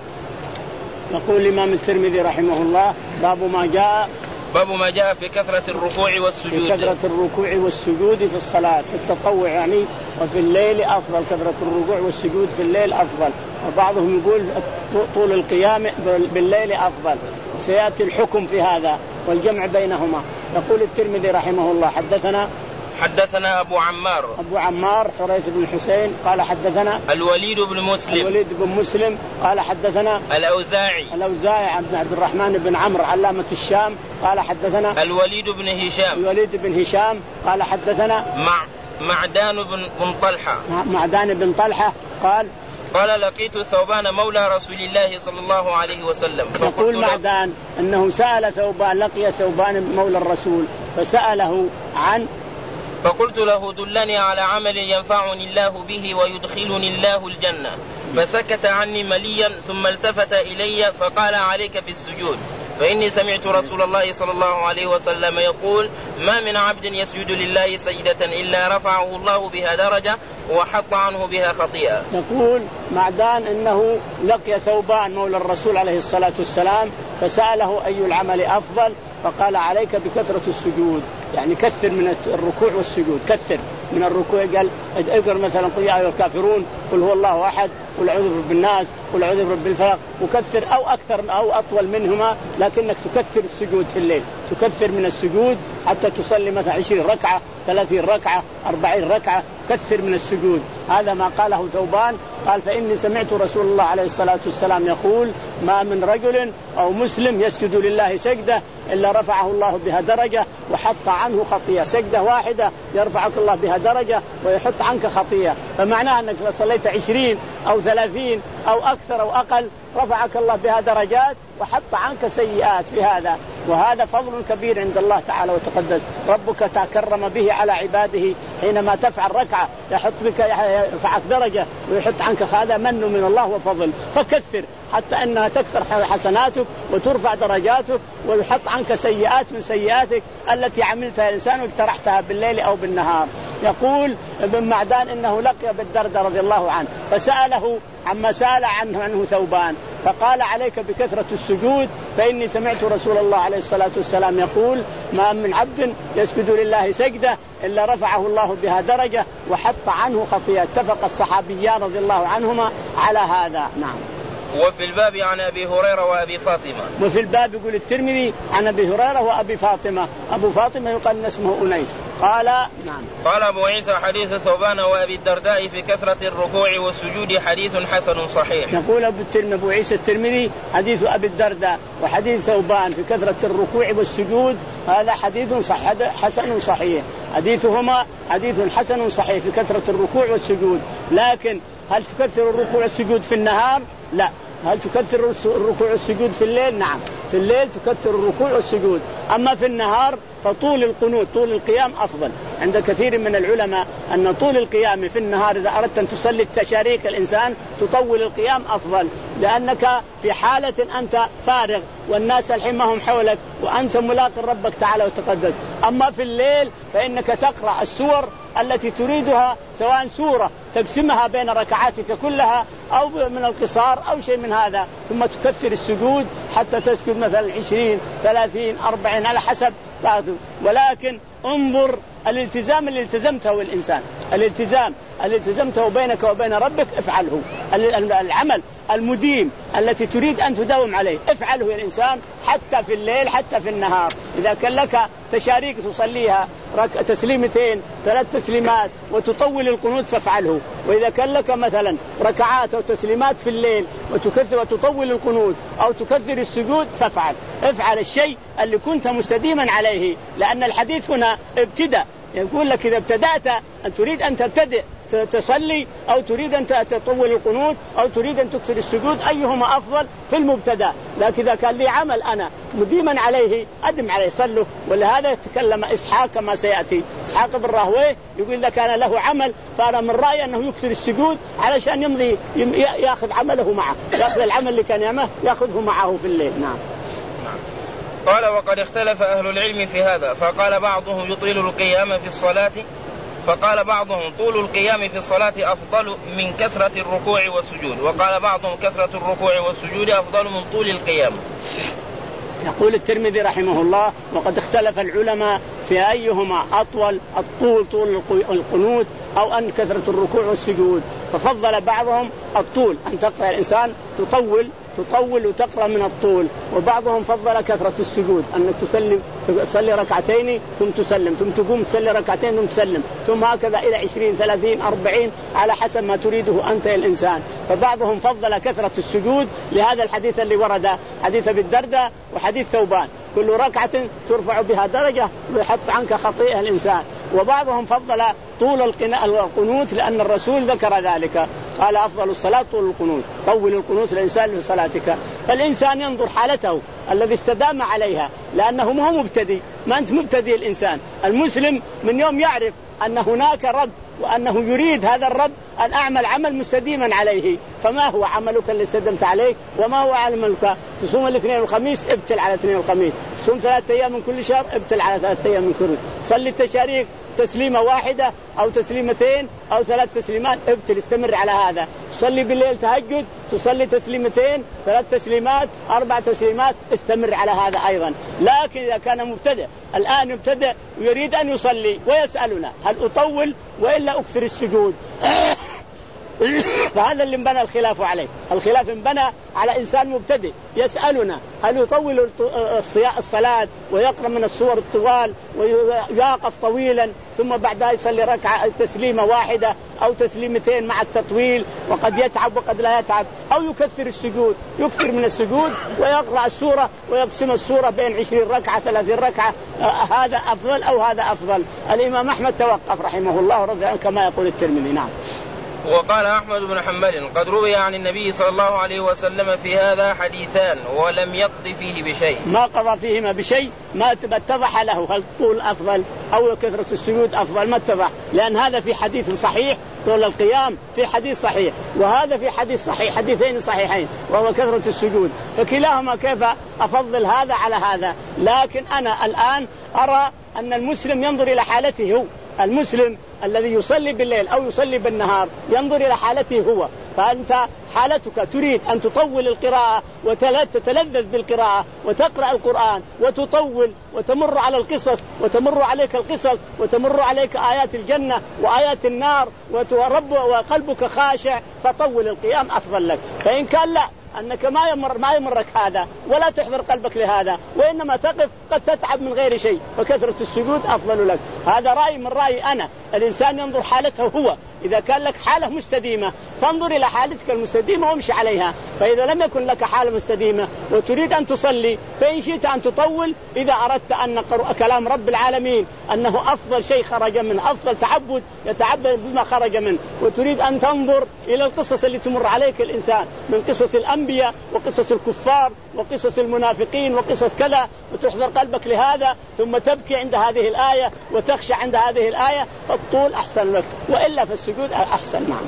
يقول الإمام الترمذي رحمه الله باب ما جاء
باب ما جاء في كثرة الركوع والسجود
في كثرة الركوع والسجود في الصلاة في التطوع يعني وفي الليل أفضل كثرة الركوع والسجود في الليل أفضل وبعضهم يقول طول القيام بالليل أفضل سيأتي الحكم في هذا والجمع بينهما. يقول الترمذي رحمه الله حدثنا
حدثنا أبو عمار
أبو عمار حريث بن حسين قال حدثنا
الوليد بن مسلم
الوليد بن مسلم قال حدثنا
الأوزاعي
الأوزاعي عبد عبد الرحمن بن عمرو علامة الشام قال حدثنا
الوليد بن هشام
الوليد بن هشام قال حدثنا
مع معدان بن طلحة
معدان بن طلحة قال
قال لقيت ثوبان مولى رسول الله صلى الله عليه وسلم.
يقول معدان أنه سأل ثوبان لقي ثوبان مولى الرسول فسأله عن
فقلت له دلني على عمل ينفعني الله به ويدخلني الله الجنة فسكت عني مليا ثم التفت إلي فقال عليك بالسجود فإني سمعت رسول الله صلى الله عليه وسلم يقول ما من عبد يسجد لله سجدة إلا رفعه الله بها درجة وحط عنه بها خطيئة.
يقول معدان إنه لقي ثوبان مولى الرسول عليه الصلاة والسلام فسأله أي العمل أفضل فقال عليك بكثرة السجود يعني كثر من الركوع والسجود كثر من الركوع قال اقرأ مثلا قل يا أيها الكافرون قل هو الله أحد قل أعوذ برب الناس قل أعوذ برب الفلق وكثر أو أكثر أو أطول منهما لكنك تكثر السجود في الليل تكثر من السجود حتى تصلي مثلا عشرين ركعة ثلاثين ركعة أربعين ركعة، كثر من السجود. هذا ما قاله ثوبان، قال فإني سمعت رسول الله عليه الصلاة والسلام يقول ما من رجل أو مسلم يسجد لله سجدة إلا رفعه الله بها درجة وحط عنه خطيئة. سجدة واحدة يرفعك الله بها درجة ويحط عنك خطيئة، فمعناه أنك لو صليت عشرين أو ثلاثين أو أكثر أو أقل رفعك الله بها درجات وحط عنك سيئات في هذا. وهذا فضل كبير عند الله تعالى وتقدس، ربك تكرم به على عباده حينما تفعل ركعة يحط بك يرفعك درجة ويحط عنك، هذا من من الله وفضل. فكثر حتى أنها تكثر حسناتك وترفع درجاتك ويحط عنك سيئات من سيئاتك التي عملتها الإنسان واقترحتها بالليل أو بالنهار. يقول ابن معدان إنه لقي بالدردة رضي الله عنه فسأله عما سأل عنه عنه ثوبان فقال عليك بكثرة السجود فإني سمعت رسول الله عليه الصلاة والسلام يقول ما من عبد يسجد لله سجدة إلا رفعه الله بها درجة وحط عنه خطيئة. اتفق الصحابيان رضي الله عنهما على هذا. نعم.
وفي الباب عن أبي هريرة وأبي فاطمة.
وفي الباب يقول الترمذي عن أبي هريرة وأبي فاطمة. أبو فاطمة يقال اسمه أنيس. قال نعم.
قال أبو عيسى حديث ثوبان وأبي الدرداء في كثرة الركوع والسجود حديث حسن صحيح.
يقول أبو الترمذي أبو عيسى الترمذي حديث أبي الدرداء وحديث ثوبان في كثرة الركوع والسجود هذا حديث صح حسن صحيح. حديثهما حديث حسن صحيح في كثرة الركوع والسجود. لكن هل تكثر الركوع والسجود في النهار؟ لا. هل تكثر الركوع والسجود في الليل؟ نعم، في الليل تكثر الركوع والسجود. أما في النهار فطول القنوت طول القيام أفضل عند كثير من العلماء أن طول القيام في النهار إذا أردت أن تصلي التشاريك الإنسان تطول القيام أفضل، لأنك في حالة أنت فارغ والناس الحين ما هم حولك وأنت ملاق ربك تعالى وتقدس. أما في الليل فإنك تقرأ السور التي تريدها سواء سورة تقسمها بين ركعاتك كلها أو من القصار أو شيء من هذا، ثم تكثر السجود حتى تسجد مثلا عشرين ثلاثين أربعين على حسب. ولكن انظر الالتزام اللي التزمته الإنسان، الالتزام اللي التزمته بينك وبين ربك افعله. العمل المديم التي تريد أن تداوم عليه افعله يا الإنسان حتى في الليل حتى في النهار. إذا كان لك تشاريك تصليها تسليمتين ثلاث تسليمات وتطول القنوت فافعله، وإذا كان لك مثلا ركعات أو تسليمات في الليل وتكثر وتطول القنوت أو تكثر السجود فافعل. افعل الشيء اللي كنت مستديما عليه، لأن الحديث هنا ابتدأ يقول لك إذا ابتدأت أن تريد أن تبتدئ تصلي أو تريد أن تطول القنوت أو تريد أن تكثر السجود أيهما أفضل في المبتدأ. لكن إذا كان لي عمل أنا مديما عليه أدم عليه صلوا. ولهذا يتكلم إسحاق كما سيأتي إسحاق بن راهويه يقول إذا كان له عمل فأنا من رأيي أنه يكثر السجود علشان يمضي يأخذ عمله معه، يأخذ العمل اللي كان يعمله يأخذه معه في الليل. نعم.
قال وقد اختلف أهل العلم في هذا فقال بعضهم يطيل القيام في الصلاة فقال بعضهم طول القيام في الصلاة أفضل من كثرة الركوع والسجود وقال بعضهم كثرة الركوع والسجود أفضل من طول القيام.
يقول الترمذي رحمه الله وقد اختلف العلماء في أيهما أطول الطول طول القنوت أو أن كثرة الركوع والسجود، ففضل بعضهم الطول أن تقرأ الإنسان تطول تطول وتقرأ من الطول، وبعضهم فضل كثرة السجود أنك تسلم تصلي ركعتين ثم تسلم ثم تقوم تصلي ركعتين ثم تسلم ثم هكذا إلى عشرين ثلاثين أربعين على حسب ما تريده أنت الإنسان. فبعضهم فضل كثرة السجود لهذا الحديث اللي ورد حديث أبي الدرداء وحديث ثوبان كل ركعة ترفع بها درجة ويحط عنك خطيئة الإنسان. وبعضهم فضل طول القنوت لأن الرسول ذكر ذلك قال أفضل الصلاة طول القنوت، طول القنوت الإنسان في صلاتك. فالإنسان ينظر حالته الذي استدام عليها لأنه ما هو مبتدئ، ما أنت مبتدئ. الإنسان المسلم من يوم يعرف أن هناك رب وأنه يريد هذا الرب أن أعمل عمل مستديما عليه. فما هو عملك اللي استدمت عليه وما هو عملك؟ تصوم الاثنين والخميس ابتل على الاثنين والخميس، تصوم ثلاثة أيام من كل شهر ابتل على ثلاثة أيام من كل، صلي التشاريك تسليمة واحدة أو تسليمتين أو ثلاث تسليمات ابتل استمر على هذا. تصلي بالليل تهجد تصلي تسليمتين ثلاث تسليمات أربع تسليمات استمر على هذا أيضا. لكن إذا كان مبتدئ الآن يبتدئ ويريد أن يصلي ويسألنا هل أطول وإلا أكثر السجود فهذا اللي انبنى الخلاف عليه. الخلاف انبنى على إنسان مبتدئ يسألنا هل يطول الصلاة ويقرأ من السور الطوال ويقف طويلا ثم بعدها يصلي ركعة تسليمة واحدة أو تسليمتين مع التطويل، وقد يتعب وقد لا يتعب، أو يكثر السجود يكثر من السجود ويقرأ السورة ويقسم السورة بين عشرين ركعة ثلاثين ركعة، هذا أفضل أو هذا أفضل؟ الإمام أحمد توقف رحمه الله رضي عنه كما يقول الترمذي. نعم.
وقال أحمد بن حنبل قد روي عن النبي صلى الله عليه وسلم في هذا حديثان ولم يقض فيه بشيء.
ما قضى فيهما بشيء، ما اتضح له هل طول أفضل أو كثرة السجود أفضل، ما اتضح، لأن هذا في حديث صحيح طول القيام في حديث صحيح، وهذا في حديث صحيح حديثين صحيحين وهو كثرة السجود، فكلاهما كيف أفضل هذا على هذا. لكن أنا الآن أرى أن المسلم ينظر إلى حالته هو، المسلم الذي يصلي بالليل أو يصلي بالنهار ينظر إلى حالته هو. فأنت حالتك تريد أن تطول القراءة وتتلذذ بالقراءة وتقرأ القرآن وتطول وتمر على القصص وتمر عليك القصص وتمر عليك آيات الجنة وآيات النار وترب وقلبك خاشع، فطول القيام أفضل لك. فإن كان لا أنك ما يمر ما يمرك هذا ولا تحضر قلبك لهذا وإنما تقف قد تتعب من غير شيء، فكثرة السجود أفضل لك. هذا رأي من رأيي أنا. الإنسان ينظر حالته هو، إذا كان لك حالة مستديمة فانظر إلى حالتك المستديمة وامشي عليها، فإذا لم يكن لك حالة مستديمة وتريد أن تصلي فإن شئت أن تطول، إذا أردت أن كلام رب العالمين أنه أفضل شيء خرج من أفضل تعبد يتعبد بما خرج منه، وتريد أن تنظر إلى القصص اللي تمر عليك الإنسان من قصص الأنبياء وقصص الكفار وقصص المنافقين وقصص كذا، وتحضر قلبك لهذا ثم تبكي عند هذه الآية وتخشى عند هذه الآية، فالطول أحسن لك، وإلا فالسجود أحسن. نعم.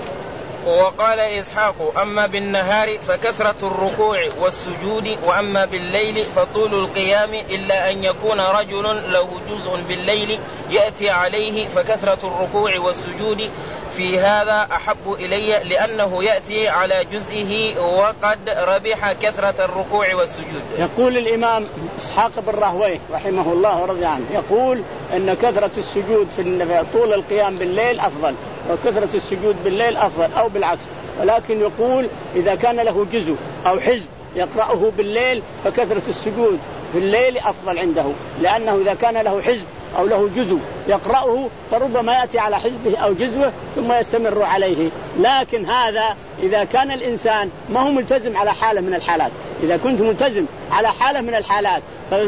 وقال إسحاق أما بالنهار فكثرة الركوع والسجود، وأما بالليل فطول القيام، إلا أن يكون رجل له جزء بالليل يأتي عليه فكثرة الركوع والسجود في هذا أحب إلي، لأنه يأتي على جزئه وقد ربح كثرة الركوع والسجود.
يقول الإمام إسحاق بن راهويه رحمه الله ورضي عنه يقول أن كثرة السجود في طول القيام بالليل أفضل وكثرة السجود بالليل أفضل أو بالعكس، ولكن يقول إذا كان له جزء أو حزب يقرأه بالليل فكثرة السجود بالليل أفضل عنده، لأنه إذا كان له حزب أو له جزء يقرأه فربما يأتي على حزبه أو جزوه ثم يستمر عليه. لكن هذا إذا كان الإنسان ما هو ملتزم على حالة من الحالات. إذا كنت ملتزم على حالة من الحالات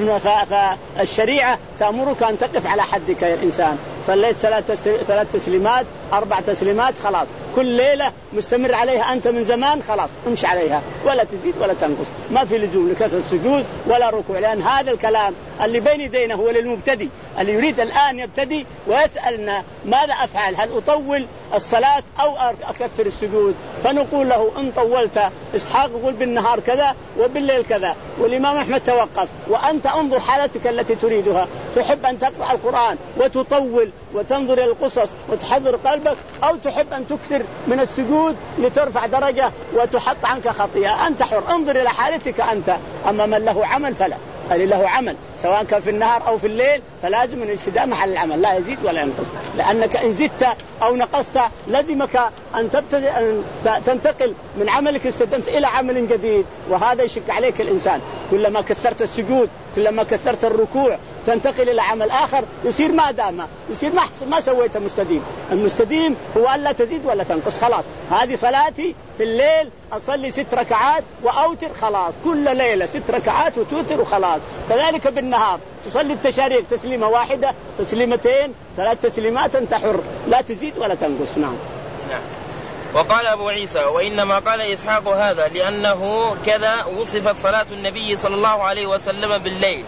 فالشريعة تأمرك أن تقف على حدك يا الإنسان. صليت ثلاث تسليمات أربع تسليمات خلاص، كل ليلة مستمر عليها أنت من زمان، خلاص امشي عليها ولا تزيد ولا تنقص، ما في لزوم لكثرة السجود ولا ركوع، لأن هذا الكلام اللي بين يدينا هو للمبتدئ اللي يريد الآن يبتدي ويسألنا ماذا أفعل، هل أطول الصلاة أو أكثر السجود؟ فنقول له إن طولت، إسحاق يقول بالنهار كذا وبالليل كذا، والإمام أحمد توقف، وأنت انظر حالتك التي تريدها، تحب أن تقرأ القرآن وتطول وتنظر إلى القصص وتحضر قلبك، أو تحب أن تكثر من السجود لترفع درجة وتحط عنك خطيئة، أنت حر، انظر إلى حالتك أنت. أما من له عمل فلا، اللي له عمل سواء كان في النهار أو في الليل فلازم الاستدامة على العمل، لا يزيد ولا ينقص، لأنك إن زدت أو نقصت لازمك أن تبتدئ أن تنتقل من عملك استدمت إلى عمل جديد، وهذا يشك عليك الإنسان. كلما كثرت السجود كلما كثرت الركوع تنتقل إلى عمل آخر يصير ما دام يصير ما ما سويت مستديم. المستديم هو ألا تزيد ولا تنقص، خلاص هذه صلاتي في الليل أصلي ست ركعات وأوتر، خلاص كل ليلة ست ركعات وتوتر وخلاص. كذلك بالنهار تصلي التشاريق تسليمة واحدة تسليمتين ثلاث تسليمات، أنت حر لا تزيد ولا تنقص. نعم.
نعم. وقال أبو عيسى وإنما قال إسحاق هذا لأنه كذا وصفت صلاة النبي صلى الله عليه وسلم بالليل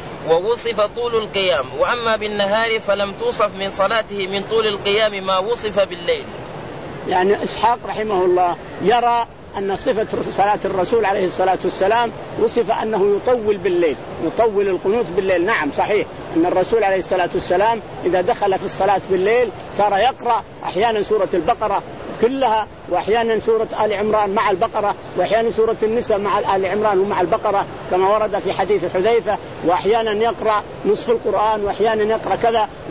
ووصف طول القيام، وأما بالنهار فلم توصف من صلاته من طول القيام ما وصف بالليل.
يعني إسحاق رحمه الله يرى أن صفة صلاة الرسول عليه الصلاة والسلام وصف أنه يطول بالليل، يطول القنوت بالليل. نعم صحيح أن الرسول عليه الصلاة والسلام إذا دخل في الصلاة بالليل صار يقرأ أحيانا سورة البقرة كلها، وأحيانا سورة آل عمران مع البقرة، وأحيانا سورة النساء مع آل عمران ومع البقرة كما ورد في حديث حذيفة، وأحيانا يقرأ نصف القرآن وأحيانا يقرأ كذا،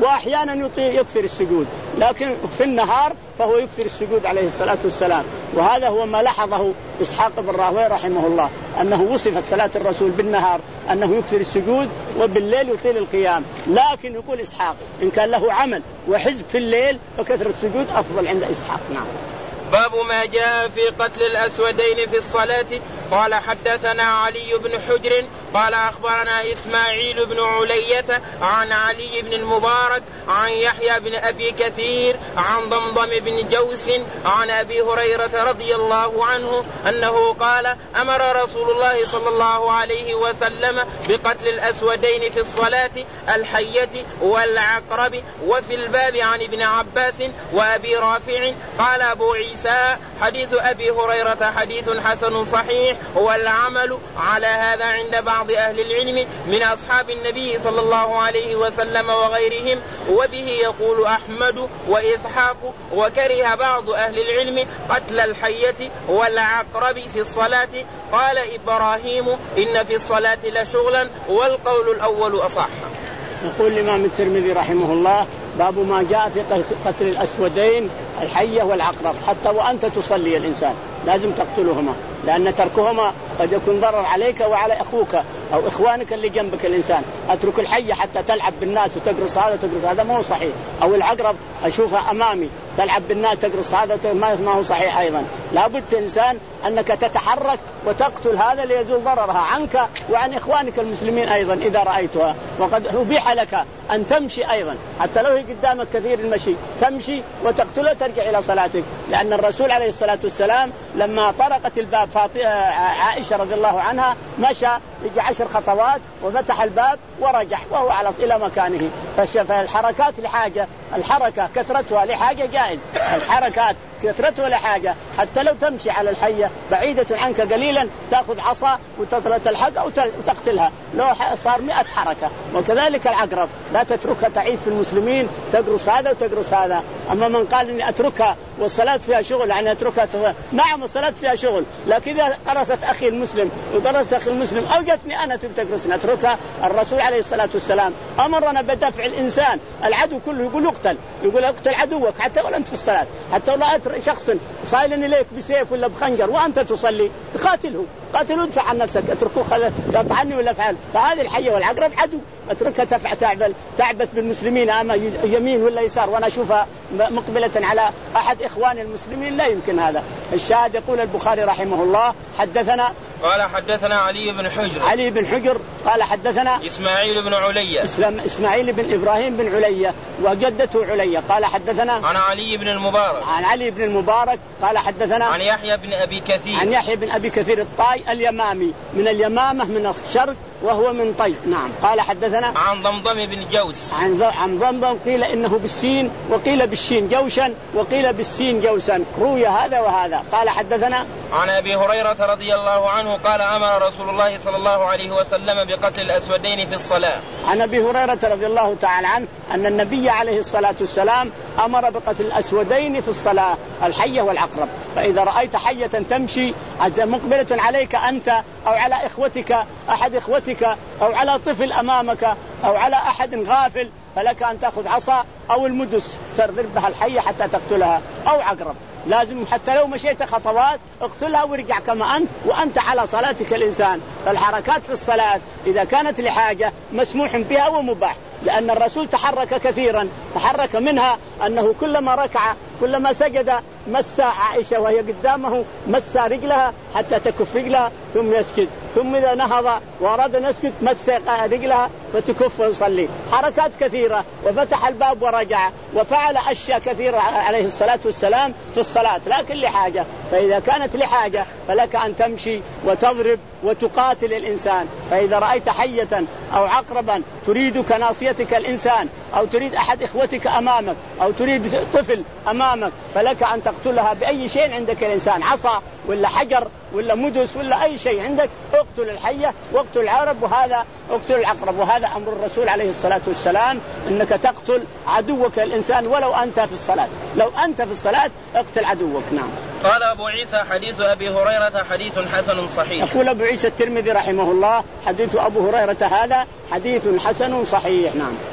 وأحيانا يكثر السجود، لكن في النهار فهو يكثر السجود عليه الصلاة والسلام. وهذا هو ما لاحظه إسحاق بن راهويه رحمه الله، أنه وصفت صلاة الرسول بالنهار أنه يكثر السجود وبالليل يطيل القيام. لكن يقول إسحاق إن كان له عمل وحزب في الليل فكثر السجود أفضل عند إسحاق. نعم.
باب ما جاء في قتل الأسودين في الصلاة. قال حدثنا علي بن حجر قال أخبرنا إسماعيل بن علية عن علي بن المبارك عن يحيى بن أبي كثير عن ضمضم بن جوس عن أبي هريرة رضي الله عنه أنه قال أمر رسول الله صلى الله عليه وسلم بقتل الأسودين في الصلاة الحية والعقرب. وفي الباب عن ابن عباس وأبي رافع. قال أبو عيسى حديث أبي هريرة حديث حسن صحيح، والعمل على هذا عند بعض أهل العلم من أصحاب النبي صلى الله عليه وسلم وغيرهم، وبه يقول أحمد وإسحاق. وكره بعض أهل العلم قتل الحية والعقرب في الصلاة. قال إبراهيم إن في الصلاة لشغلا، والقول الأول أصح.
يقول الإمام الترمذي رحمه الله باب ما جاء في قتل الأسودين الحية والعقرب. حتى وأنت تصلي الإنسان لازم تقتلهما، لأن تركهما قد يكون ضرر عليك وعلى أخوك أو إخوانك اللي جنبك. الإنسان أترك الحية حتى تلعب بالناس وتقرص هذا وتقرص هذا ما هو صحيح، أو العقرب أشوفها أمامي تلعب بالناس تقرص هذا ما هو صحيح أيضا. لابد إنسان أنك تتحرك وتقتل هذا ليزول ضررها عنك وعن إخوانك المسلمين أيضا إذا رأيتها. وقد أبيح لك أن تمشي أيضا حتى لو هي قدامك كثير المشي، تمشي وتقتله ترجع إلى صلاتك. لأن الرسول عليه الصلاة والسلام لما طرقت الباب عائشة رضي الله عنها مشى يجي عشر خطوات وفتح الباب ورجع وهو على إلى مكانه. فالحركات لحاجة، الحركة كثرتها لحاجة جائز، الحركات كثرتها لحاجة. حتى لو تمشي على الحية بعيدة عنك قليلا تأخذ عصا وتلحق أو تقتلها لو صار مئة حركة. وكذلك العقرب لا تتركها تعيش في المسلمين تقرص هذا وتقرص هذا. أما من قال إني أتركها والصلاة فيها شغل يعني أتركها تصلاة. نعم الصلاة فيها شغل، لكن إذا قرصت أخي المسلم وقرصت أخي المسلم أو جتني أنا تقرصني أتركها. الرسول عليه الصلاة والسلام أمرنا بدفع الإنسان العدو كله، يقول اقتل، يقول اقتل عدوك حتى ولا أنت في الصلاة. حتى لو رأيت شخص صايلني إليك بسيف ولا بخنجر وأنت تصلي تقاتله، قاتلوا ادفع عن نفسك، اتركوه خل يطعني ولا فعل. فهذه الحية والعقرب عدو، اتركها تفع تعبل تعبث بالمسلمين أما يمين ولا يسار وأنا أشوفها مقبلة على أحد إخوان المسلمين لا يمكن هذا. الشاهد يقول البخاري رحمه الله حدثنا
قال حدثنا علي بن حجر
علي بن حجر قال حدثنا
إسماعيل بن علية
إسماعيل بن إبراهيم بن علية وجدته علية قال حدثنا
عن علي بن المبارك
عن علي بن المبارك قال حدثنا
عن يحيى بن أبي كثير
عن يحيى بن أبي كثير الطائي اليمامي من اليمامة من الشرق وهو من طي. نعم. قال حدثنا
عن ضمضم بن جوس
عن عن ضمضم قيل إنه بالسين وقيل بالشين جوشا وقيل بالسين جوسا، روي هذا وهذا. قال حدثنا
عن أبي هريرة رضي الله عنه قال أمر رسول الله صلى الله عليه وسلم بقتل الأسودين في الصلاة.
عن أبي هريرة رضي الله تعالى عنه أن النبي عليه الصلاة والسلام أمر بقتل الأسودين في الصلاة الحية والعقرب. فإذا رأيت حية تمشي مقبلة عليك أنت أو على إخوتك أحد إخوتك أو على طفل أمامك أو على أحد غافل فلك أن تأخذ عصا أو المدس تضرب بها الحية حتى تقتلها أو عقرب. لازم حتى لو مشيت خطوات اقتلها وارجع كما أنت وأنت على صلاتك الإنسان. فالحركات في الصلاة إذا كانت لحاجة مسموح بها ومباح، لأن الرسول تحرك كثيرا. تحرك منها أنه كلما ركع كلما سجد مس عائشة وهي قدامه مس رجلها حتى تكف رجلها ثم يسجد، ثم إذا نهض وأراد أن يسجد مس رجلها فتكف ويصلي. حركات كثيرة. وفتح الباب ورجع وفعل أشياء كثيرة عليه الصلاة والسلام في الصلاة لكن لحاجة. فإذا كانت لحاجة فلك أن تمشي وتضرب وتقاتل الإنسان. فإذا رأيت حية أو عقربا تريدك ناصيتك الإنسان أو تريد أحد إخوتك أمامك أو تريد طفل أمامك فلك أن تقتلها بأي شيء عندك الإنسان، عصا ولا حجر ولا مدس ولا أي شيء عندك اقتل الحية واقتل العقرب وهذا اقتل العقرب. وهذا أمر الرسول عليه الصلاة والسلام أنك تقتل عدوك الإنسان ولو أنت في الصلاة. لو أنت في الصلاة اقتل عدوك. نعم.
قال أبو عيسى حديث أبي هريرة حديث حسن صحيح.
يقول أبو عيسى الترمذي رحمه الله حديث أبو هريرة هذا حديث حسن صحيح. نعم.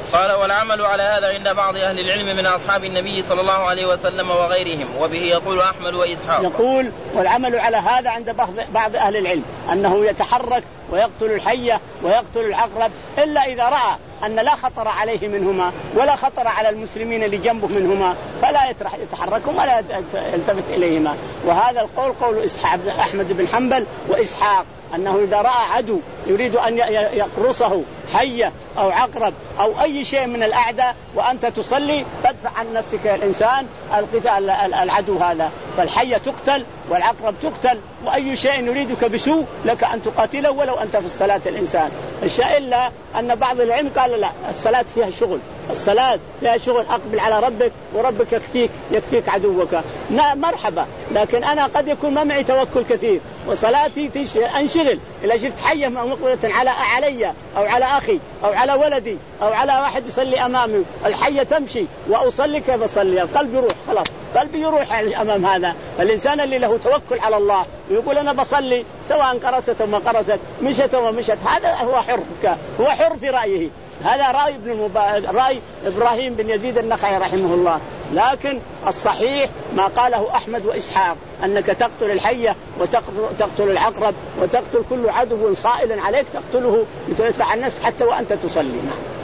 قال والعمل على هذا عند بعض أهل العلم من أصحاب النبي صلى الله عليه وسلم وغيرهم، وبه يقول أحمد وإسحاق.
يقول والعمل على هذا عند بعض أهل العلم أنه يتحرك ويقتل الحية ويقتل العقرب إلا إذا رأى أن لا خطر عليه منهما ولا خطر على المسلمين اللي جنبه منهما فلا يتحركهم ولا يلتفت إليهما. وهذا القول قول إسحاق أحمد بن حنبل وإسحاق أنه إذا رأى عدو يريد أن يقرصه حية أو عقرب أو أي شيء من الأعداء وأنت تصلي فادفع عن نفسك الإنسان القتال العدو هذا، فالحية تقتل والعقرب تقتل وأي شيء يريدك بسوء لك أن تقاتله ولو أنت في الصلاة الإنسان. الشيء إلا أن بعض العلم قال لا، الصلاة فيها شغل، الصلاة فيها شغل، أقبل على ربك وربك يكفيك يكفيك عدوك مرحبا، لكن أنا قد يكون ما معي توكل كثير وصلاتي أنشغل إذا شفت حية مقبلة على علي أو على أخي أو على ولدي أو على واحد يصلي أمامي الحية تمشي وأصلي كيف أصلي؟ القلب يروح، خلاص قلبي يروح أمام هذا. الإنسان اللي له توكل على الله ويقول أنا بصلي سواء قرست أو ما قرست مشت أو ما مشت هذا هو حر، هو حر في رأيه. هذا رأي ابن المبارك رأي إبراهيم بن يزيد النخعي رحمه الله، لكن الصحيح ما قاله أحمد وإسحاق أنك تقتل الحية وتقتل العقرب وتقتل كل عدو صائل عليك تقتله لتدفع عن النفس حتى وأنت تصلي.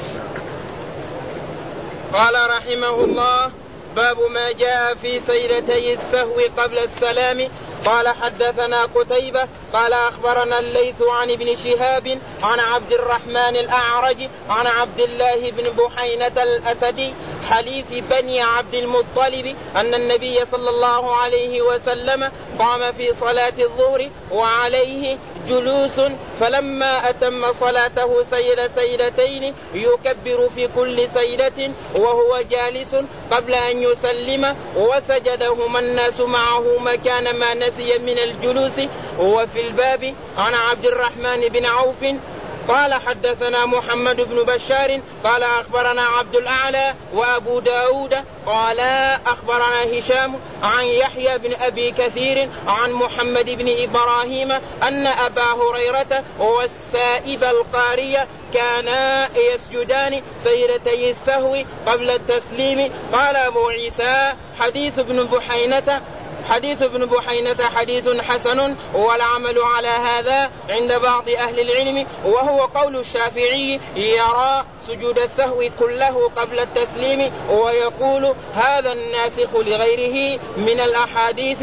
قال رحمه الله باب ما جاء في سيلتي السهو قبل السلام. قال حدثنا قتيبة قال أخبرنا الليث عن ابن شهاب عن عبد الرحمن الأعرج عن عبد الله بن بحينة الأسدي حليف بني عبد المطلب أن النبي صلى الله عليه وسلم قام في صلاة الظهر وعليه جلوس فلما أتم صلاته سيل سيلتين يكبر في كل سيلة وهو جالس قبل أن يسلم وسجدهما الناس معه مكان ما نسي من الجلوس. وفي الباب عن عبد الرحمن بن عوف قال حدثنا محمد بن بشار قال أخبرنا عبد الأعلى وأبو داود قال أخبرنا هشام عن يحيى بن أبي كثير عن محمد بن إبراهيم أن أبا هريرة والسائب القارية كانا يسجدان سيلتي السهو قبل التسليم. قال أبو عيسى حديث ابن بحينة حديث ابن بحينة حديث حسن والعمل على هذا عند بعض أهل العلم وهو قول الشافعي يرى سجود السهو كله قبل التسليم ويقول هذا الناسخ لغيره من الأحاديث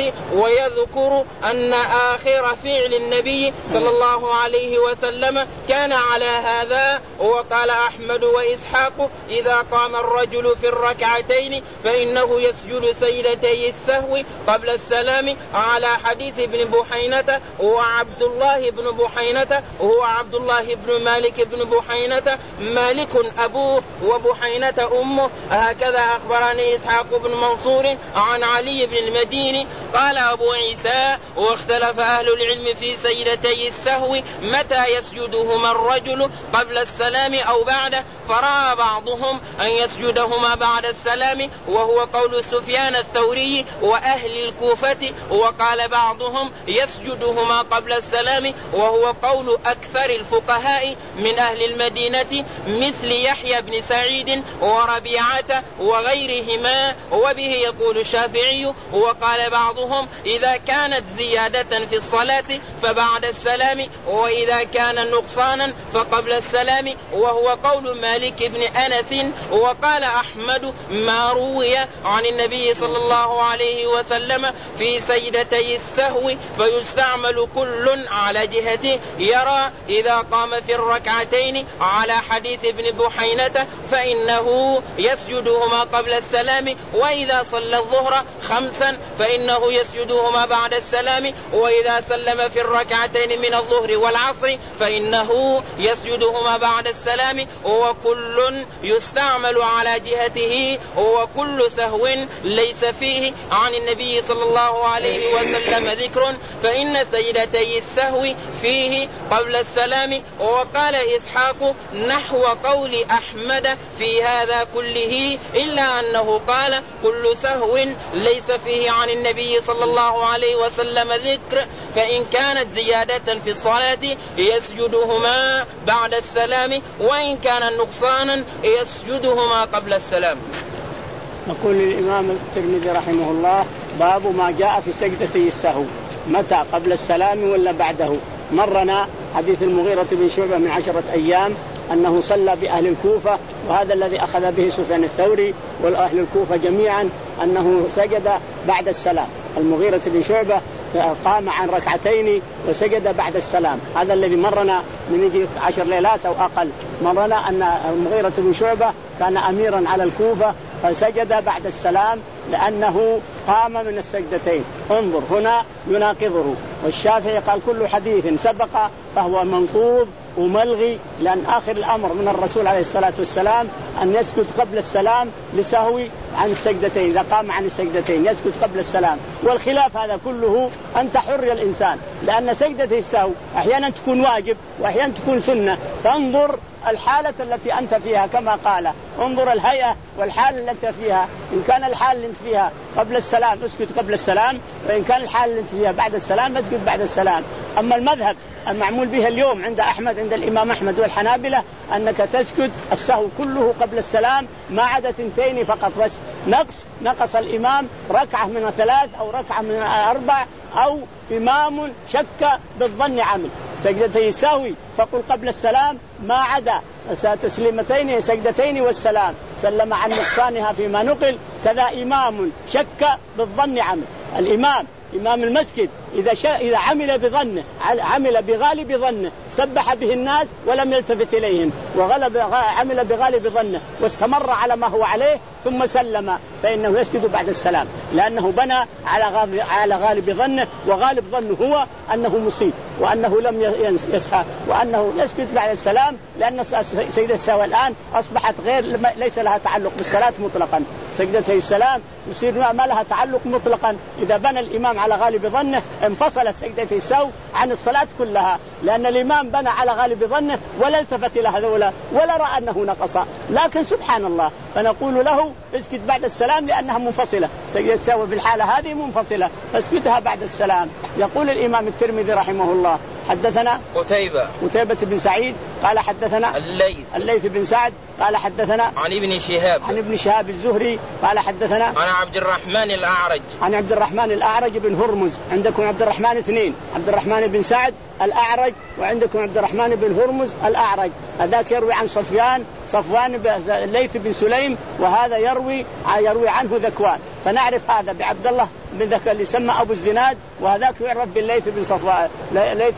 ويذكر أن آخر فعل النبي صلى الله عليه وسلم كان على هذا. وقال أحمد وإسحاق إذا قام الرجل في الركعتين فإنه يسجد سيلتي السهو قبل السلام على حديث ابن بحينة وعبد الله بن بحينة هو عبد الله بن مالك بن بحينة مالك أبوه وبحينة أمه. هكذا أخبرني إسحاق بن منصور عن علي بن المديني. قال أبو عيسى واختلف أهل العلم في سيلتي السهو متى يسجدهما الرجل قبل السلام أو بعده فرأى بعضهم أن يسجدهما بعد السلام وهو قول سفيان الثوري وأهل الكوفة وقال بعضهم يسجدهما قبل السلام وهو قول أكثر الفقهاء من أهل المدينة مثل يحيى بن سعيد وربيعة وغيرهما وبه يقول الشافعي. وقال بعضهم إذا كانت زيادة في الصلاة فبعد السلام وإذا كان نقصانا فقبل السلام وهو قول مالك بن أنس. وقال أحمد ما روي عن النبي صلى الله عليه وسلم في سيدتي السهو فيستعمل كل على جهته يرى إذا قام في الركعتين على حديث ابن بحينة فإنه يسجدهما قبل السلام وإذا صلى الظهر خمسا فإنه يسجدهما بعد السلام وإذا سلم في الركعتين من الظهر والعصر فإنه يسجدهما بعد السلام وكل يستعمل على جهته وكل سهو ليس فيه عن النبي صلى الله عليه وسلم ذكر فإن سيدتي السهو فيه قبل السلام. وقال إسحاق نحو قول أحمد في هذا كله إلا أنه قال كل سهو ليس فيه عن النبي صلى الله عليه وسلم ذكر فإن كانت زيادة في الصلاة يسجدهما بعد السلام وإن كان نقصانا يسجدهما قبل السلام.
يقول الإمام الترمذي رحمه الله باب ما جاء في سجدتي السهو متى قبل السلام ولا بعده. مرنا حديث المغيرة بن شعبة من عشرة أيام أنه صلى بأهل الكوفة وهذا الذي أخذ به سفيان الثوري والأهل الكوفة جميعا أنه سجد بعد السلام. المغيرة بن شعبة قام عن ركعتين وسجد بعد السلام. هذا الذي مرنا من يجي عشر ليلات أو أقل. مرنا أن المغيرة بن شعبة كان أميرا على الكوفة فسجد بعد السلام لأنه قام من السجدتين. انظر هنا يناقضه. والشافعي قال كل حديث سبق فهو منقوض وملغي لأن آخر الأمر من الرسول عليه الصلاة والسلام أن يسجد قبل السلام لسهو عن السجدتين. إذا قام عن السجدتين يسجد قبل السلام. والخلاف هذا كله أنت حر الإنسان لأن سجدة السهو أحيانا تكون واجب وأحيانا تكون سنة. فانظر الحالة التي أنت فيها كما قال انظر الهيئة والحالة التي أنت فيها. إن كان الحال اللي أنت فيها قبل السلام اسجد قبل السلام وإن كان الحال اللي أنت فيها بعد السلام اسجد بعد السلام. أما المذهب المعمول به اليوم عند أحمد عند الإمام أحمد والحنابلة أنك تسجد السهو كله قبل السلام ما عدا ثنتين فقط بس. نقص نقص الإمام ركعة من ثلاث أو ركعة من أربع أو إمام شك بالظن عمل سجدتي السهو فقل قبل السلام ما عدا تسليمتين سجدتين والسلام سلم عن نقصانها فيما نقل. كذا إمام شك بالظن عمل. الإمام إمام المسجد إذا شا... إذا عمل بظنه عمل بغالب ظنه سبح به الناس ولم يلتفت إليهم وغلب عمل بغالب ظنه واستمر على ما هو عليه ثم سلم فإنه يسجد بعد السلام لأنه بنى على غالب على غالب ظنه وغالب ظنه هو أنه مصيب وأنه لم يسهى وأنه يسجد بعد السلام لأن سجدة السهو الآن أصبحت غير ليس لها تعلق بالصلاة مطلقا. سجدة السلام يصير ما لها تعلق مطلقا. إذا بنى الإمام على غالب ظنه انفصلت سجدة السهو عن الصلاة كلها لأن الإمام بنى على غالب ظنه ولا التفت إلى هذولا ولا رأى أنه نقص. لكن سبحان الله فنقول له اسجد بعد السلام لأنها منفصلة. سجدة السهو في الحالة هذه منفصلة فاسجدها بعد السلام. يقول الإمام الترمذي رحمه الله حدثنا
قتيبة
قتيبة بن سعيد قال حدثنا
الليث
الليث بن سعد قال حدثنا
عن ابن شهاب
عن ابن شهاب الزهري قال حدثنا
عن عبد الرحمن الأعرج
عن عبد الرحمن الأعرج بن هرمز. عندكم عبد الرحمن اثنين عبد الرحمن بن سعد الأعرج وعندكم عبد الرحمن بن هرمز الأعرج. هذاك يروي عن صفيان صفوان الليث بن سليم وهذا يروي يروي عنه ذكوان. فنعرف هذا بعبد الله بن ذكوان اللي يسمى أبو الزناد وهذاك يعرف بالليث بن صفوان ليث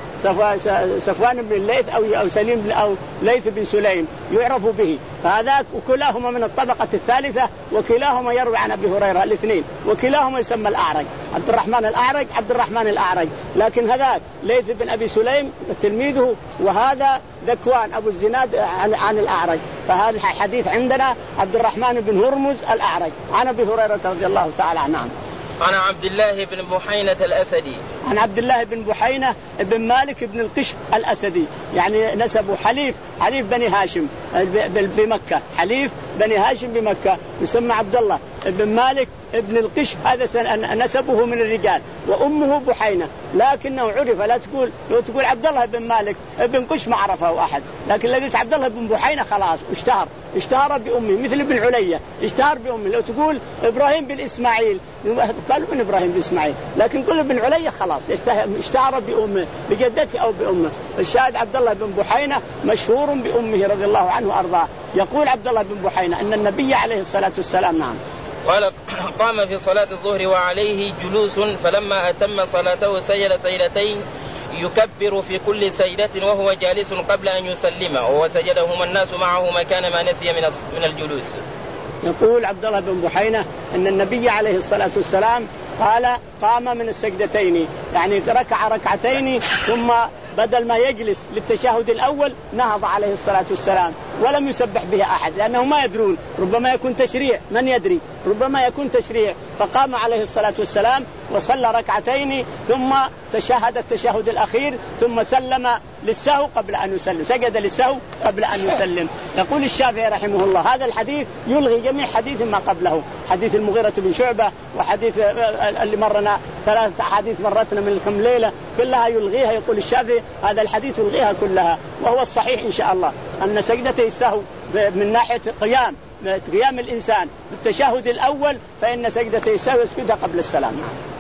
صفوان بن الليث أو أو سليم بن أو ليث بن سليم يعرف به. فهذاك وكلاهما من الطبقة الثالثة وكلاهما يروي عن أبي هريرة الاثنين وكلاهما يسمى الأعرج. عبد الرحمن الأعرج عبد الرحمن الأعرج لكن هذاك ليث بن أبي سليم تلميذه وهذا ذكوان أبو الزناد عن, عن الأعرج. فهذا الحديث عندنا عبد الرحمن بن هرمز الأعرج عن أبي هريرة رضي الله تعالى عنه.
عن عبد الله بن بحينة الأسدي
عن عبد الله بن بحينة بن مالك بن القشب الأسدي يعني نسبه حليف حليف بني هاشم بمكة حليف بني هاشم بمكة يسمى عبد الله بن مالك ابن القشب هذا نسبه من الرجال وأمه بحينة لكنه عرف. لا تقول لو تقول عبد الله بن مالك ابن قش ما عرفه أحد لكن لو قلت عبد الله بن بحينة خلاص اشتهر اشتهر بأمه مثل ابن عليا اشتهر بأمه. لو تقول إبراهيم بن إسماعيل قالوا من إبراهيم بن إسماعيل لكن كل ابن عليا خلاص اشتهر بأمه بجدته أو بأمه. الشاهد عبد الله بن بحينة مشهور بأمه رضي الله عنه وأرضاه. يقول عبد الله بن بحينة أن النبي عليه الصلاة والسلام نعم
قال قام في صلاة الظهر وعليه جلوس فلما أتم صلاته سجد سجدتين يكبر في كل سجدة وهو جالس قبل أن يسلم وسجدهما الناس معه مكان ما نسي من الجلوس.
يقول عبد الله بن بحينة أن النبي عليه الصلاة والسلام قال قام من السجدتين يعني ركع ركعتين ثم بدل ما يجلس للتشهد الأول نهض عليه الصلاة والسلام ولم يسبح به أحد، لأنه ما يدرون، ربما يكون تشريع، من يدري، ربما يكون تشريع. فقام عليه الصلاة والسلام وصلى ركعتين ثم تشهد التشهد الأخير ثم سلم للسهو قبل أن يسلم، سجد للسهو قبل أن يسلم. يقول الشافعي رحمه الله هذا الحديث يلغي جميع حديث ما قبله، حديث المغيرة بن شعبة وحديث اللي مرنا ثلاث حديث مرتنا من كم ليلة كلها يلغيها. يقول الشافعي هذا الحديث يلغيها كلها، وهو الصحيح إن شاء الله أن سجدتي السهو من ناحية قيام قيام الإنسان بالتشهد الأول فإن سجدتي السهو يسجدها قبل السلام.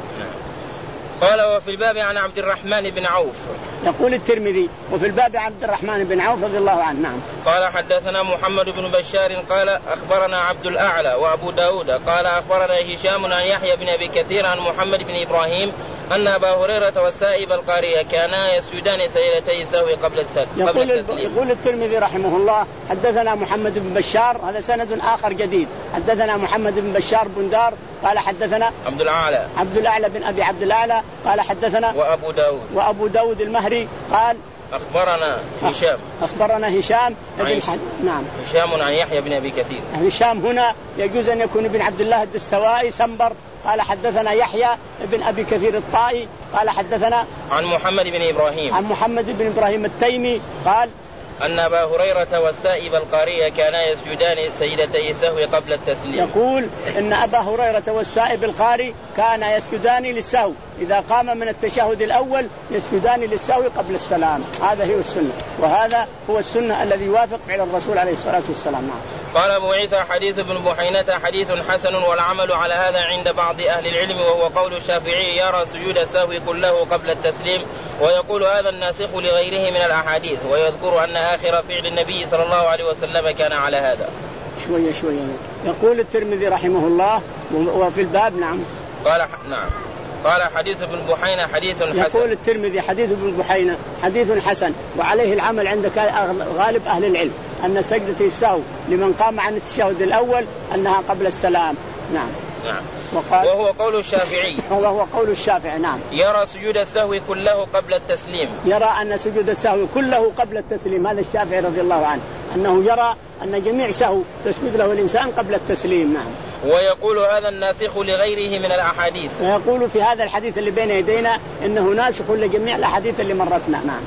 قال وفي الباب عن عبد الرحمن بن عوف.
يقول الترمذي وفي الباب عن عبد الرحمن بن عوف رضي الله عنه. نعم.
قال حدثنا محمد بن بشار قال أخبرنا عبد الأعلى وأبو داود قال أخبرنا هشام عن يحيى بن أبي كثير عن محمد بن إبراهيم أن أبا هريرة والسائب القارية كانا يسجدان سجدتي السهو قبل السلام.
يقول, يقول الترمذي رحمه الله حدثنا محمد بن بشار، هذا سند آخر جديد. حدثنا محمد بن بشار بندار قال حدثنا
عبد الأعلى
عبد الأعلى بن أبي عبد الأعلى قال حدثنا
وأبو داود
وأبو داود المهري قال
أخبرنا هشام
أخبرنا هشام ابن حد... نعم
هشام عن يحيى بن أبي كثير.
هشام هنا يجوز أن يكون ابن عبد الله الدستوائي سنبر قال حدثنا يحيى ابن أبي كثير الطائي قال حدثنا
عن محمد بن إبراهيم
عن محمد بن إبراهيم التيمي قال
أن أبا هريرة والسائب القارية كانا يسجدان سجدتي السهو قبل التسليم.
يقول إن أبا هريرة والسائب القاري كانا يسجدان للسهو إذا قام من التشهد الأول يسجدان للسهو قبل السلام. هذا هي السنة، وهذا هو السنة الذي يوافق فعل الرسول عليه الصلاة والسلام.
قال أبو عيسى حديث ابن بحينة حديث حسن والعمل على هذا عند بعض أهل العلم، وهو قول الشافعي يرى سجود السهو كله قبل التسليم، ويقول هذا الناسخ لغيره من الأحاديث، ويذكر أن آخر فعل النبي صلى الله عليه وسلم كان على هذا.
شوية شوية. يقول الترمذي رحمه الله وفي الباب. نعم.
قال نعم قال حديث ابن بحينة حديث حسن.
يقول الترمذي حديث ابن بحينة حديث حسن، وعليه العمل عند غالب أهل العلم أن سجدة السهو لمن قام عن التشهد الأول أنها قبل السلام. نعم.
نعم. وقال وهو قول الشافعي
وهو قول الشافعي. نعم.
يرى سجود السهو كله قبل التسليم.
يرى أن سجود السهو كله قبل التسليم، هذا الشافعي رضي الله عنه أنه يرى أن جميع سهو تسجد له الإنسان قبل التسليم. نعم.
ويقول هذا الناسخ لغيره من الأحاديث.
ويقول في هذا الحديث اللي بين يدينا إنه ناسخ لجميع الأحاديث اللي مرتنا. نعم.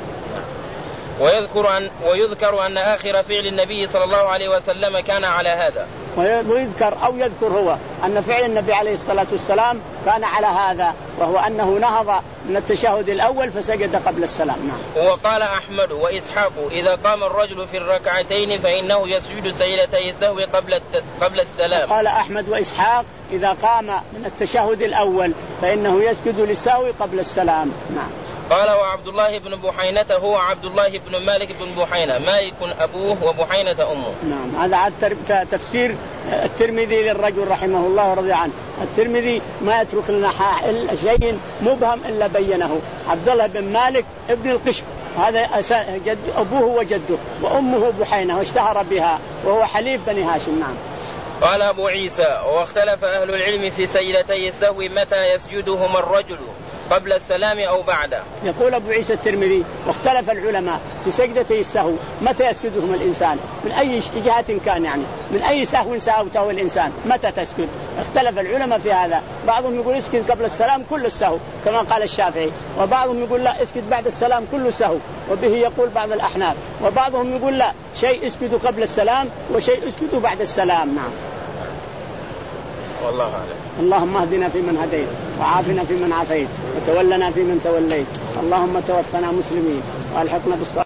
ويذكر أن ويذكر أن آخر فعل النبي صلى الله عليه وسلم كان على هذا.
ويذكر أو يذكر هو أن فعل النبي عليه الصلاة والسلام كان على هذا، وهو أنه نهض من التشهد الأول فسجد قبل السلام. نعم.
وقال أحمد وإسحاق إذا قام الرجل في الركعتين فإنه يسجد سجدتي السهو قبل الت... قبل السلام.
قال أحمد وإسحاق إذا قام من التشهد الأول فإنه يسجد للسهو قبل السلام. نعم.
قال وعبد الله بن بحينة هو عبد الله بن مالك بن بحينة، مالك أبوه وبحينة أمه.
نعم. هذا عاد تفسير الترمذي للرجل رحمه الله ورضي عنه. الترمذي ما يترك لنا شيء مبهم إلا بينه. عبد الله بن مالك ابن القشم، هذا جد أبوه وجده، وأمه بحينة واشتهر بها، وهو حليف بني هاشم. نعم.
قال أبو عيسى واختلف أهل العلم في سجدتي السهو متى يسجدهما الرجل قبل السلام أو بعده.
يقول أبو عيسى الترمذي واختلف العلماء في سجدتي السهو متى يسجدهم الإنسان من أي جهة كان، يعني من أي سهو سهوته الإنسان متى تسجد. اختلف العلماء في هذا، بعضهم يقول اسجد قبل السلام كل السهو كما قال الشافعي، وبعضهم يقول لا اسجد بعد السلام كل سهو، وبه يقول بعض الأحناف، وبعضهم يقول لا شيء اسجدوا قبل السلام وشيء اسجدوا بعد السلام. نعم.
والله أعلم.
اللهم اهدنا فيمن هديت، وعافنا فيمن عافيت، وتولنا فيمن توليت، اللهم توفنا مسلمين والحقنا بالصالحين.